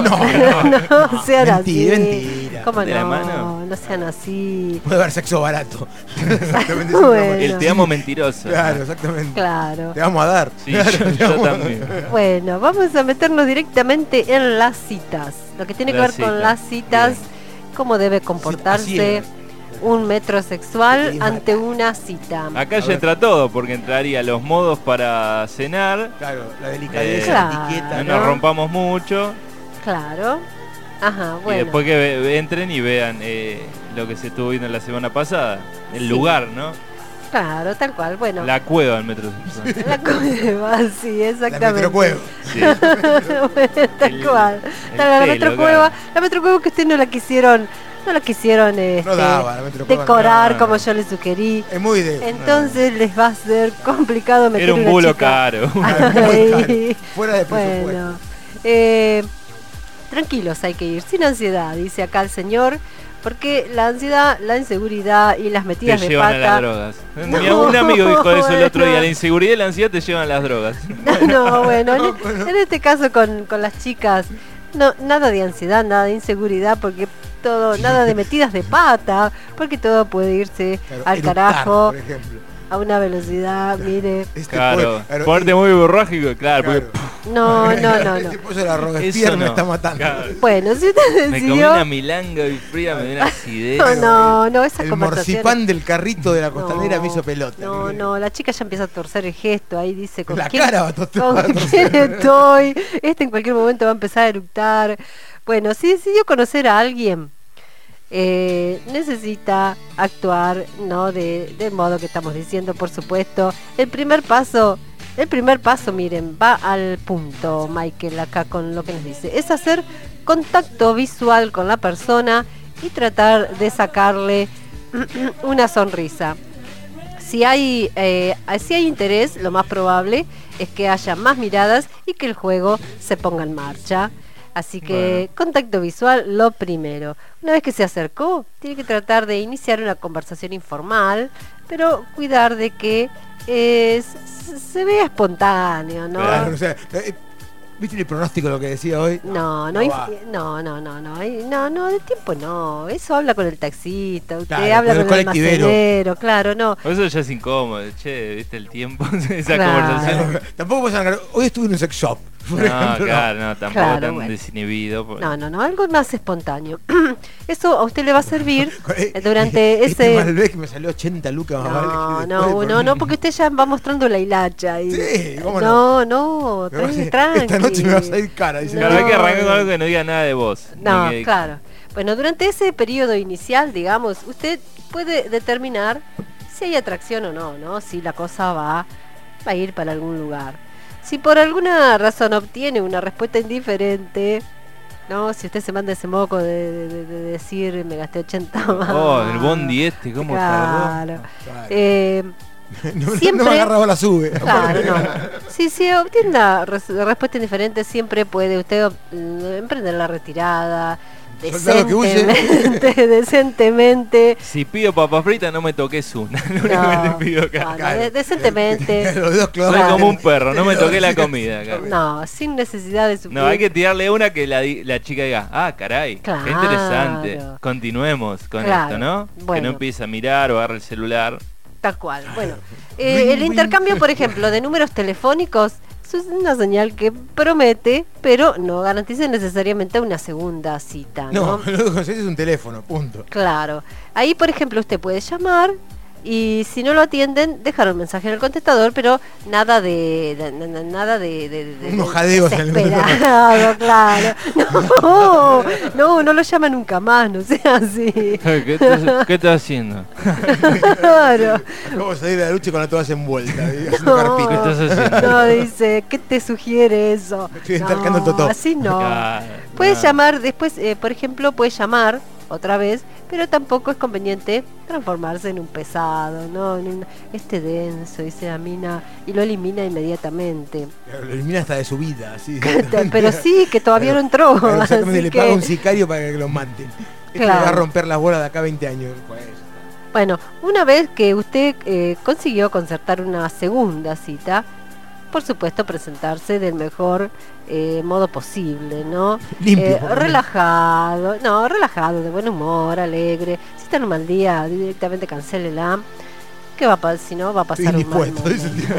No sean mentira, así. mentira. ¿Cómo ¿De no? la mano? No sean así. Puede haber sexo barato. Exactamente. Bueno. El te amo mentiroso. Claro, exactamente. Claro. Te vamos a dar. Sí, Claro, yo también. Bueno, vamos a meternos directamente en las citas. Lo que tiene que ver con las citas. Bien. Cómo debe comportarse un metrosexual Sí, ante una cita. Acá ya entra todo, porque entraría los modos para cenar. Claro, la delicadeza, Claro. la etiqueta. No nos rompamos mucho. Claro. Ajá, Y bueno. después que entren y vean lo que se estuvo viendo la semana pasada. El lugar, ¿no? Claro, tal cual. Bueno. La cueva del metrosexual. La cueva, sí, exactamente. La metrocueva. Sí. Bueno, tal cual. La metrocueva, la metrocueva que ustedes no la quisieron No daba, la metrocueva decorar no. como yo les sugerí. Es muy de... Entonces les va a ser complicado meter Era un una bulo chica caro. ahí. Fuera de presupuesto. Bueno, tranquilos hay que ir, sin ansiedad, dice acá el señor, porque la ansiedad, la inseguridad y las Te metidas de llevan a las pata. drogas. No, Un amigo dijo eso el otro día. bueno. La inseguridad y la ansiedad te llevan a las drogas. No, bueno, en este caso con las chicas, no, nada de ansiedad, nada de inseguridad, porque todo, nada de metidas de pata, porque todo puede irse al eructar, carajo por ejemplo. a una velocidad, mire. Claro, ponerte muy borrágico, claro, Claro. porque No. Tipo, eso la Robespierre me está matando. Claro. Bueno, si usted Me comí decidió... una milanga y fría, me dio una acidez. No, esas El conversaciones... morcipán del carrito de la costanera me hizo pelota. No, la chica ya empieza a torcer el gesto, ahí dice con La quién, cara va a con quién estoy, en cualquier momento va a empezar a eructar. Bueno, si decidió conocer a alguien, necesita actuar, ¿no? Del modo que estamos diciendo, por supuesto. El primer paso, miren, va al punto, Michael, acá con lo que nos dice. Es hacer contacto visual con la persona y tratar de sacarle una sonrisa. Si hay interés, lo más probable es que haya más miradas y que el juego se ponga en marcha. Así que contacto visual, lo primero. Una vez que se acercó, tiene que tratar de iniciar una conversación informal, pero cuidar de que se vea espontáneo, ¿no? Claro, o sea, ¿viste el pronóstico de lo que decía hoy? No, de tiempo no. Eso habla con el taxista, usted Claro, habla con el con el colectivero. almacenero, claro, no. Eso ya es incómodo, che, ¿viste el tiempo? Esa Claro. conversación. Tampoco puedes sacar. Hoy estuve en un sex shop. por ejemplo, No, tampoco Claro, tan bueno. desinhibido. No, algo más espontáneo. Eso a usted le va a servir durante Este ese... Malbec me salió 80 lucas más vale que después de No, porque usted ya va mostrando la hilacha. Y... Sí, ¿cómo no? No, Me va a decir, tranqui. esta noche me va a salir cara. Dice, Claro, hay que arrancar con algo que no diga nada de vos. No, Ni que- claro. Bueno, durante ese periodo inicial, digamos, usted puede determinar si hay atracción o no, ¿no? Si la cosa va a ir para algún lugar. Si por alguna razón obtiene una respuesta indiferente, ¿no? Si usted se manda ese moco de decir me gasté 80 más. Oh, el bondi ¿cómo Claro. no Siempre... me agarraba la sube. Claro, no. Si obtiene una respuesta indiferente, siempre puede usted emprender la retirada Soldado que huye. decentemente. Si pido papas fritas, no me toques una. Lo único que te pido acá. Decentemente. Los dedos clavados. Soy como un perro, no me toqué la comida acá. No, sin necesidad de sufrir. No, hay que tirarle una que la chica diga, caray, Claro. qué interesante. Continuemos con Claro, esto, ¿no? Que bueno. no empiece a mirar o agarre el celular. Tal cual. Bueno, el intercambio, por ejemplo, de números telefónicos es una señal que promete, pero no garantiza necesariamente una segunda cita, ¿no? No, lo que conseguís es un teléfono, punto. Claro. Ahí, por ejemplo, usted puede llamar y si no lo atienden, dejar un mensaje en el contestador, pero nada de Unos jadeos en el desesperado, claro. No lo llama nunca más, no sea así. ¿Qué estás haciendo? Claro. Acabo de salir de la lucha con la toalla envuelta, haciendo carpita. ¿Qué estás haciendo? No, dice, ¿qué te sugiere eso? Estoy entalcando el totó. Así no. Claro, Puedes llamar después, por ejemplo, puedes llamar otra vez, pero tampoco es conveniente transformarse en un pesado, ¿no? Denso, dice Amina, y lo elimina inmediatamente. Lo elimina hasta de su vida, así. Pero sí, que todavía no entró. Exactamente, así le que- paga un sicario para que lo maten. Este Claro. le va a romper las bolas de acá a 20 años. Pues. Bueno, una vez que usted consiguió concertar una segunda cita, por supuesto presentarse del mejor modo posible, ¿no? Limpio, por lo relajado, de buen humor, alegre. Si está en un mal día, directamente cancélela. ¿Qué va a pasar? Si no, va a pasar Estoy un mal indispuesto, dice el tipo.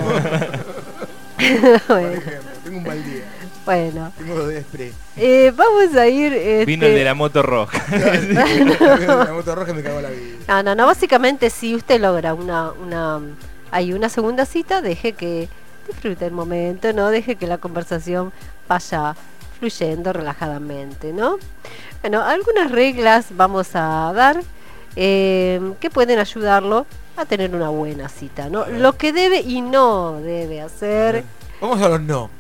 Por Bueno. ejemplo, tengo un mal día. Bueno, Tengo de spray. vamos a ir... Vino el de la moto roja. La moto roja me cagó la vida. No, básicamente si usted logra una segunda cita, deje que disfrute el momento, ¿no? Deje que la conversación vaya fluyendo relajadamente, ¿no? Bueno, algunas reglas vamos a dar que pueden ayudarlo a tener una buena cita, ¿no? Lo que debe y no debe hacer. Vamos a los no.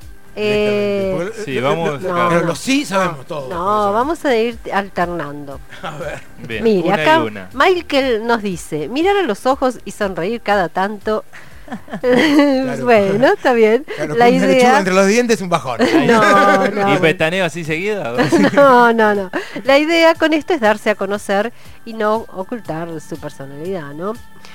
Sí, vamos Pero los sí sabemos todo. No, vamos a ir alternando. A ver. Bien, Mire, una acá y una. Michael nos dice, mirar a los ojos y sonreír cada tanto. Claro. Bueno, está bien. Claro, La con una lechuga idea... entre los dientes es un bajón. No. ¿Y pestaneo así seguido? No. La idea con esto es darse a conocer y no ocultar su personalidad, ¿no?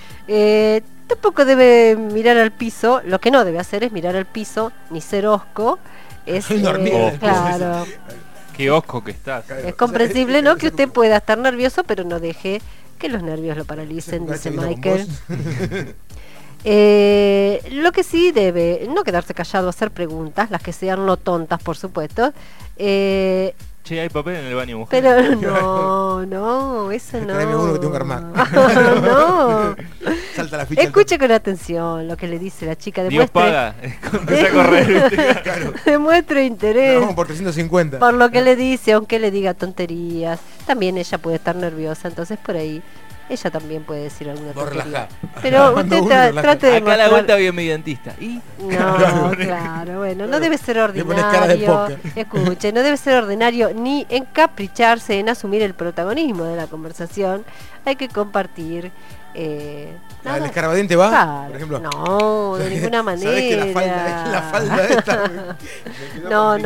Tampoco debe mirar al piso. Lo que no debe hacer es mirar al piso ni ser hosco. Es claro. Qué osco que estás. Es comprensible, ¿no? Que usted pueda estar nervioso, pero no deje que los nervios lo paralicen, dice Michael. Lo que sí debe, no quedarse callado, hacer preguntas, las que sean no tontas, por supuesto. Che, hay papel en el baño, mujer. Pero no, eso no. Tráeme uno que tengo que armar. No. Salta la ficha. Escuche con atención lo que le dice la chica. Dios paga. Empieza a correr. Claro. Demuestre interés. Vamos por 350. Por lo que le dice, aunque le diga tonterías. También ella puede estar nerviosa, entonces por ahí ella también puede decir alguna tontería. Pero usted trate de acá la vuelta bien mi dentista. ¿Y? No, claro, bueno, no debe ser Le pones cara de ordinario. póker. Escuche, no debe ser ordinario ni encapricharse en asumir el protagonismo de la conversación. Hay que compartir. ¿El escarbadiente va? Claro, Por ejemplo. no, de ninguna manera. ¿Sabés que la falda esta No,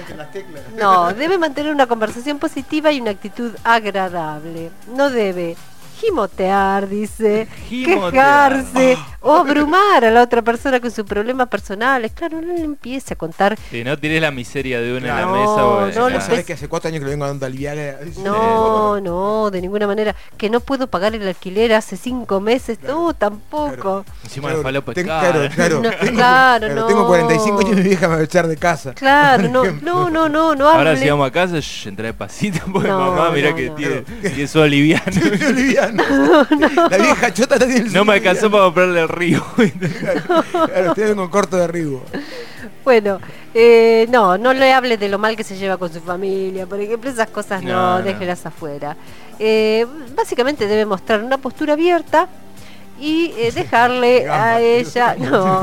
no, debe mantener una conversación positiva y una actitud agradable. No debe gimotear, dice, quejarse o abrumar a la otra persona con sus problemas personales. Claro, no le empiece a contar. Si no tires la miseria de uno en la No, mesa. no, porque, ¿Sabés que hace 4 años que le vengo dando al Viagra? No, de ninguna manera. Que no puedo pagar el alquiler hace 5 meses. No, tampoco. Encima el falopa es Claro. No. Tengo 45 años y mi vieja me va a echar de casa. Claro, no Ahora hable. si vamos a casa, entra despacito, porque No, mamá, mirá no, que no. tiene su aliviano. La vieja chota está tiene el No me alcanzó para comprarle el río. Claro, usted vengo corto de rigo. Bueno, no le hable de lo mal que se lleva con su familia, por ejemplo, esas cosas no, déjelas afuera. Básicamente debe mostrar una postura abierta y dejarle a ella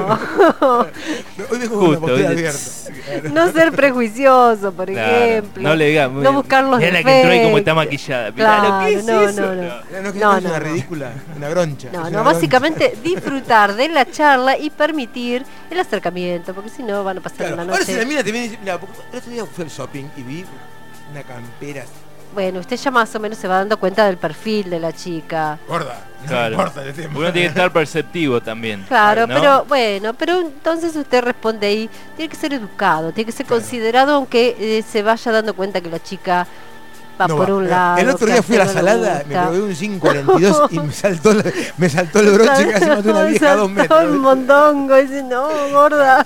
Hoy dejo una postura abierta. no ser prejuicioso, por ejemplo, no le digas, no buscar los mirá la que entró y cómo está defectos. maquillada. Claro, ¿Qué es no. Es una ridícula, una groncha. No, básicamente disfrutar de la charla y permitir el acercamiento, porque si no van a pasar una Ahora noche. si la mina te viene y dice, mira, el otro día fui al shopping y vi una campera Bueno, usted ya más o menos se va dando cuenta del perfil de la chica. gorda. Claro. No importa el tema. Uno tiene que estar perceptivo también. Claro, ¿no? pero entonces usted responde ahí, tiene que ser educado, tiene que ser considerado, aunque se vaya dando cuenta que la chica va No por va. un lado. El otro que día fui a la usted no le salada, me gusta. probé un 542 y me saltó el broche que casi mató una vieja a 2 metros. Un mondongo, dice, no, gorda.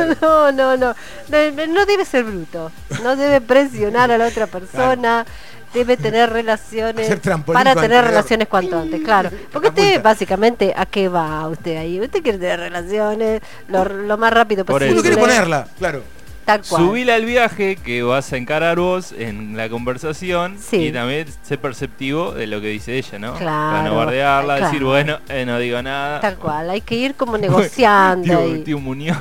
No debe ser bruto, no debe presionar a la otra persona. Debe tener relaciones Hacer trampolín para con tener el relaciones cuanto antes, claro. Porque usted básicamente, ¿a qué va usted ahí? Usted quiere tener relaciones lo más rápido Por posible. eso. Uno quiere ponerla, claro. Tal cual. Subila al viaje que vas a encarar vos en la conversación Sí. y también ser perceptivo de lo que dice ella, ¿no? Claro, Para no bardearla, claro. decir, bueno, no digo nada. Tal cual, hay que ir como negociando ahí. Tío Muñoz.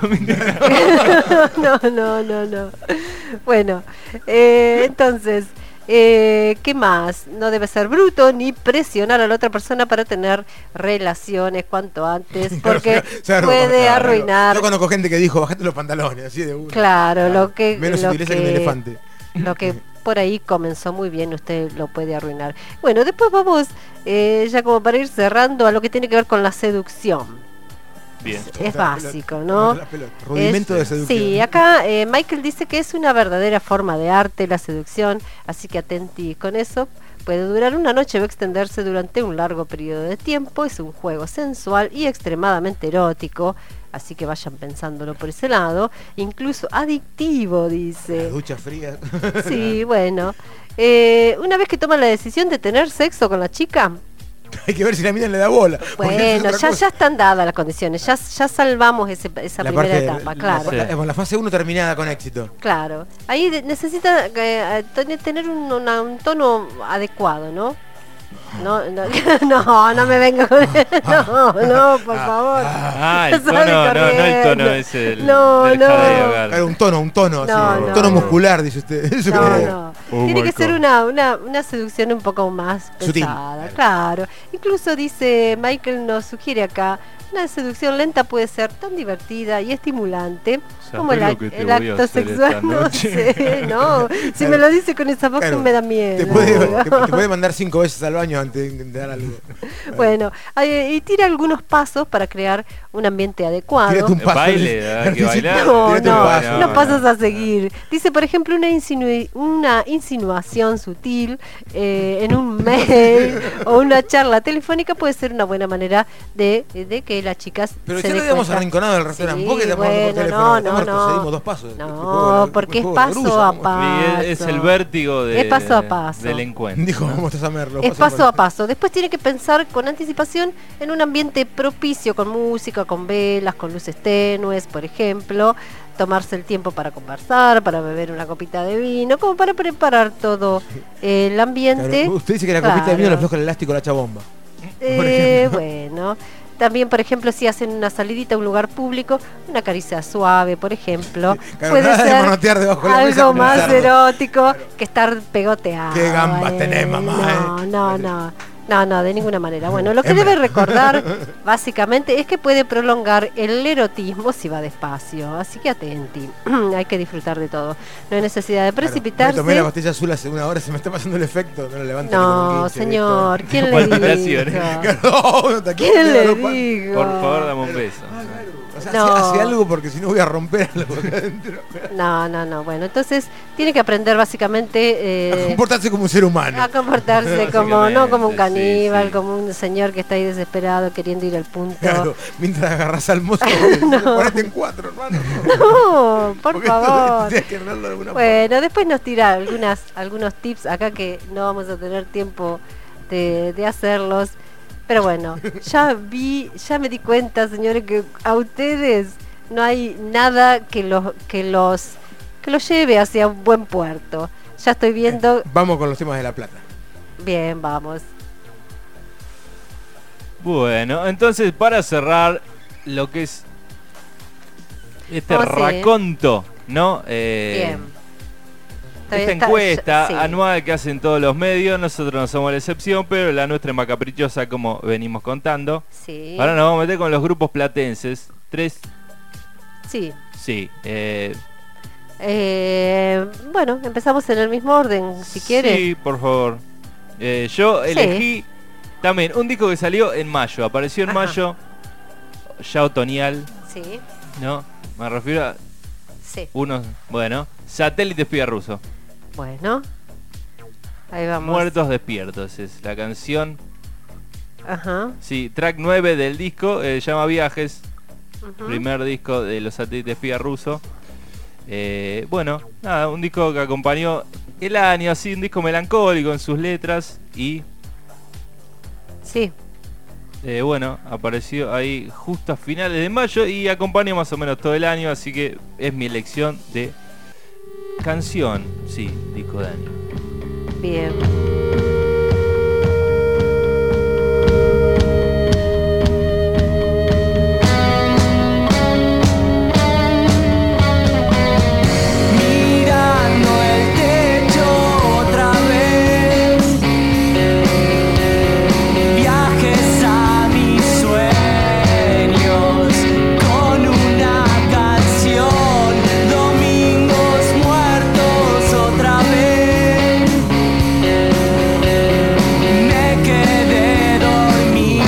No. Bueno, entonces, ¿qué más? No debe ser bruto ni presionar a la otra persona para tener relaciones cuanto antes, porque puede arruinar. Yo conozco gente que dijo, bajate los pantalones, así de uno. Claro, Menos sutileza que un elefante. Lo que por ahí comenzó muy bien, usted lo puede arruinar. Bueno, después vamos, ya como para ir cerrando, a lo que tiene que ver con la seducción. Bien. Es básico, ¿no? Rudimento de seducción. Sí, acá Michael dice que es una verdadera forma de arte la seducción, así que atenti con eso. Puede durar una noche o extenderse durante un largo periodo de tiempo. Es un juego sensual y extremadamente erótico, así que vayan pensándolo por ese lado. Incluso adictivo, dice. Las duchas frías. Sí, bueno. Una vez que toman la decisión de tener sexo con la chica, hay que ver si la mina le da bola. bueno, ya están dadas las condiciones, ya salvamos esa La primera parte- etapa, claro. La fase 1 terminada con éxito. Claro, ahí necesita tener un tono adecuado, ¿no? No me venga con no, por favor. El tono, no el tono ese del jadeo, claro. Claro, un tono, No, así, un tono muscular, dice usted. Eso No. Oh Tiene my que ser God. una seducción un poco más Sutil. pesada, claro. Incluso dice Michael, nos sugiere acá, una seducción lenta puede ser tan divertida y estimulante como el lo que te voy a acto hacer sexual. esta No noche? sé, no. Si me lo dice con esa voz Claro, me da miedo. te puede mandar 5 veces al baño antes de dar algo. Bueno, y tira algunos pasos para crear un ambiente adecuado. Tírate un paso. Baile, hay que bailar. No pasos a seguir. Dice, por ejemplo, una insinuación sutil en un mail o una charla telefónica puede ser una buena manera de que las chicas Pero se ya lo den habíamos cuenta. arrinconado del restaurante. Sí, ¿Por qué te bueno, por teléfono? no. Procedimos 2 pasos. No, porque es paso a paso. Es el vértigo Es paso a paso. del encuentro. Dijo, vamos a saberlo. Es paso a paso. Después tiene que pensar con anticipación en un ambiente propicio, con música, con velas, con luces tenues, por ejemplo. Tomarse el tiempo para conversar, para beber una copita de vino, como para preparar todo el ambiente. Claro, usted dice que la copita de vino le afloja el elástico a la chabomba. Bueno. También, por ejemplo, si hacen una salidita a un lugar público, una caricia suave, por ejemplo, Claro, puede nada de ser manotear debajo de la mesa algo como un más cerdo. erótico que estar pegoteado. Qué gambas tenés, mamá. No, de ninguna manera. Bueno, lo que debe recordar básicamente es que puede prolongar el erotismo si va despacio, así que atenti. Hay que disfrutar de todo. No hay necesidad de precipitarse. Me tomé la pastilla azul hace una hora, se me está pasando el efecto. No lo levanto. No, señor, ¿quién le dijo? ¿Quién le dijo? Por favor, dame un beso. O sea, hace algo porque si no voy a romper algo acá adentro. No. Bueno, entonces tiene que aprender básicamente a comportarse como un ser humano. A comportarse como, no como un caníbal, como un señor que está ahí desesperado queriendo ir al punto. Claro, mientras agarras al mozo, ponete en 4, hermano. No, por favor. Tienes que arreglarlo de alguna Bueno, después nos tira algunos tips acá que no vamos a tener tiempo de hacerlos. Pero bueno, ya me di cuenta, señores, que a ustedes no hay nada que los lleve hacia un buen puerto. Ya estoy viendo. Vamos con los temas de La Plata. Bien, vamos. Bueno, entonces para cerrar lo que es este raconto, ¿no? Bien. Esta encuesta anual que hacen todos los medios, nosotros no somos la excepción, pero la nuestra es más caprichosa, como venimos contando. Sí. Ahora nos vamos a meter con los grupos platenses. 3. Sí. Sí. Bueno, empezamos en el mismo orden, si quieres. Sí, por favor. Yo elegí también un disco que salió en mayo, apareció en mayo, ya otoñal. Sí. ¿No? Me refiero a bueno, Satélite Espía Ruso. Bueno, ahí vamos. Muertos Despiertos es la canción. Ajá. Sí, track 9 del disco, llama Viajes. Primer disco de los Satélites Espía Ruso. Bueno, nada, un disco que acompañó el año, así, un disco melancólico en sus letras y... Sí. Bueno, apareció ahí justo a finales de mayo y acompañó más o menos todo el año, así que es mi elección de canción, sí, disco de año. Bien. Mirando el techo otra vez, viajes a mis sueños con una canción, domingos muertos otra vez, me quedé dormido,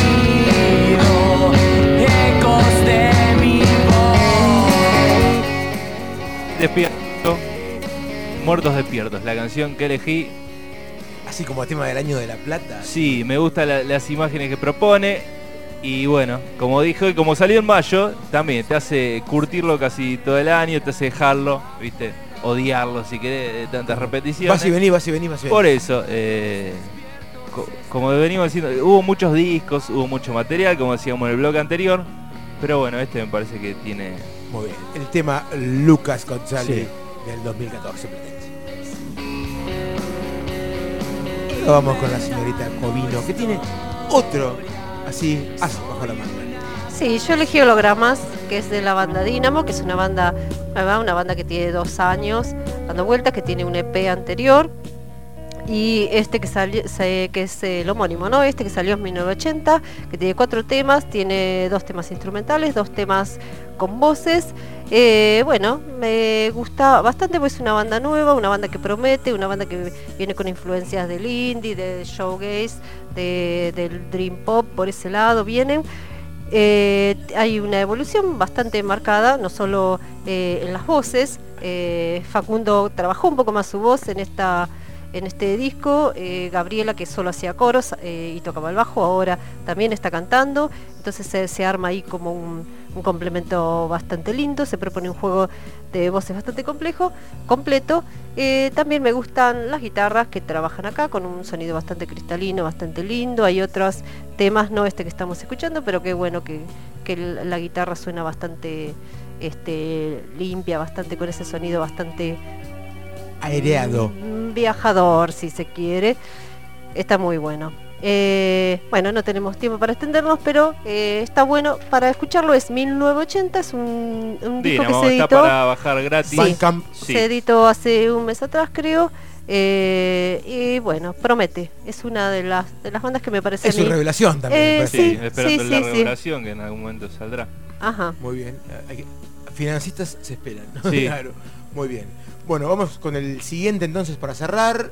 ecos de mi voz. Despierto, Muertos Despiertos, la canción que elegí. Así como tema del año de La Plata. Sí, me gustan las imágenes que propone. Y bueno, como dijo, y como salió en mayo, también te hace curtirlo casi todo el año, te hace dejarlo, ¿viste? Odiarlo si querés, de tantas repeticiones. Vas y vení. Por eso, como venimos diciendo, hubo muchos discos, hubo mucho material, como decíamos en el blog anterior. Pero bueno, este me parece que tiene... Muy bien. El tema Lucas González Sí. del 2014. Y vamos con la señorita Covino, que tiene otro, así, as bajo la manga. Sí, yo elegí Hologramas, que es de la banda Dínamo, que es una banda que tiene 2 años dando vueltas, que tiene un EP anterior. Y este que salió, que es el homónimo, ¿no? Este que salió en 1980, que tiene 4 temas, tiene 2 temas instrumentales, 2 temas con voces. Bueno, me gusta bastante, pues es una banda nueva, una banda que promete, una banda que viene con influencias del indie, del showgaze, del dream pop, por ese lado vienen. Hay una evolución bastante marcada, no solo en las voces. Facundo trabajó un poco más su voz en este disco. Gabriela, que solo hacía coros y tocaba el bajo, ahora también está cantando. Entonces se arma ahí como un complemento bastante lindo. Se propone un juego de voces bastante completo. También me gustan las guitarras que trabajan acá con un sonido bastante cristalino, bastante lindo. Hay otros temas, no este que estamos escuchando, pero qué bueno que la guitarra suena bastante limpia, bastante con ese sonido bastante aireado, viajador, si se quiere. Está muy bueno. Bueno, no tenemos tiempo para extendernos, pero está bueno para escucharlo. Es 1980, es un disco que se editó. Está para bajar gratis. Sí, se editó hace un mes atrás, creo. Y bueno, promete. Es una de las bandas que me parece. Es su revelación también. Sí, esperando la revelación que en algún momento saldrá. Ajá. Muy bien. Financistas se esperan, ¿no? Sí. Claro. Muy bien. Bueno, vamos con el siguiente entonces para cerrar.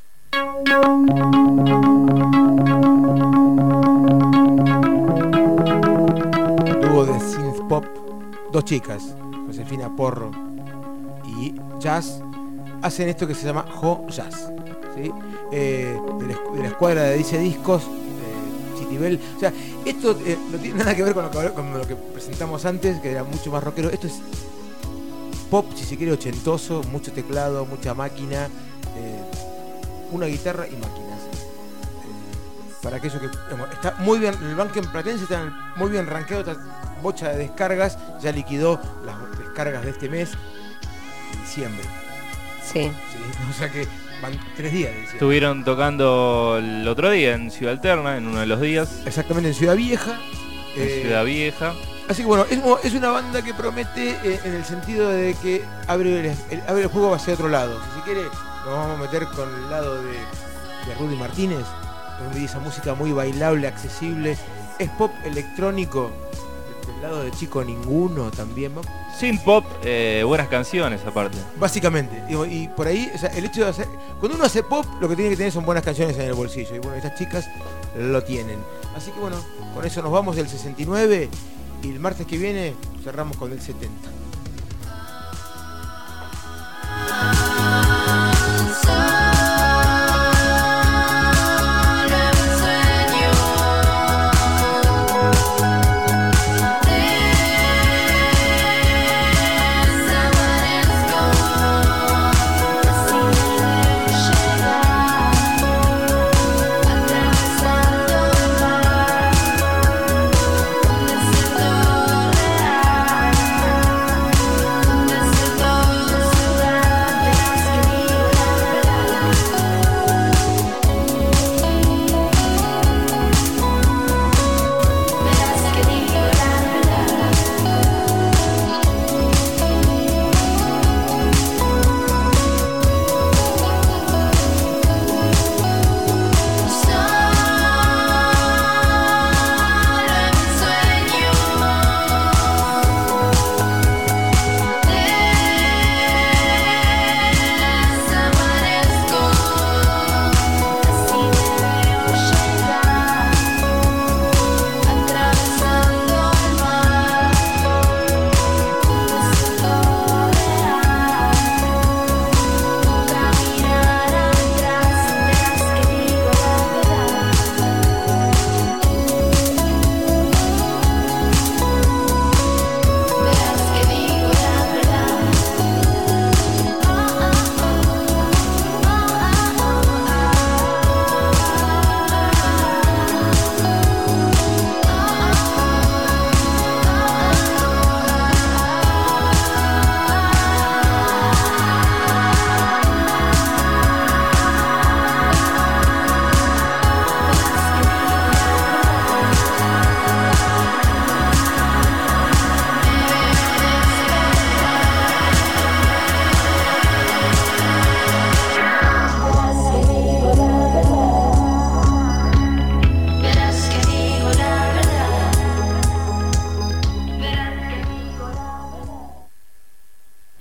Dúo de synth pop, 2 chicas, Josefina Porro y Jazz, hacen esto que se llama Jo Jazz, ¿sí? De la escuadra de Dice Discos, Chitibel. O sea, esto no tiene nada que ver con lo que presentamos antes, que era mucho más rockero. Esto es pop, si se quiere, ochentoso, mucho teclado, mucha máquina, una guitarra y máquinas. Para aquello que está muy bien, el Banco Platense está muy bien rankeado, está bocha de descargas, ya liquidó las descargas de este mes, diciembre. Sí. O sea que van 3 días de diciembre. Estuvieron tocando el otro día en Ciudad Alterna, en uno de los días. Exactamente, en Ciudad Vieja. Ciudad Vieja. Así que bueno, es una banda que promete en el sentido de que abre el juego hacia otro lado. Si quiere, nos vamos a meter con el lado de Rudy Martínez, donde esa música muy bailable, accesible. Es pop electrónico, del lado de Chico Ninguno también. Synth pop, buenas canciones aparte. Básicamente, y por ahí, o sea, el hecho de hacer... Cuando uno hace pop, lo que tiene que tener son buenas canciones en el bolsillo. Y bueno, estas chicas lo tienen. Así que bueno, con eso nos vamos del 69 y el martes que viene cerramos con el 70.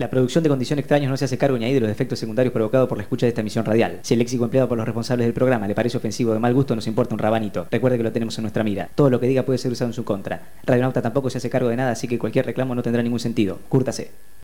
La producción de Condición Extraños no se hace cargo ni ahí de los efectos secundarios provocados por la escucha de esta emisión radial. Si el léxico empleado por los responsables del programa le parece ofensivo o de mal gusto, nos importa un rabanito. Recuerde que lo tenemos en nuestra mira. Todo lo que diga puede ser usado en su contra. Radionauta tampoco se hace cargo de nada, así que cualquier reclamo no tendrá ningún sentido. Cúrtase.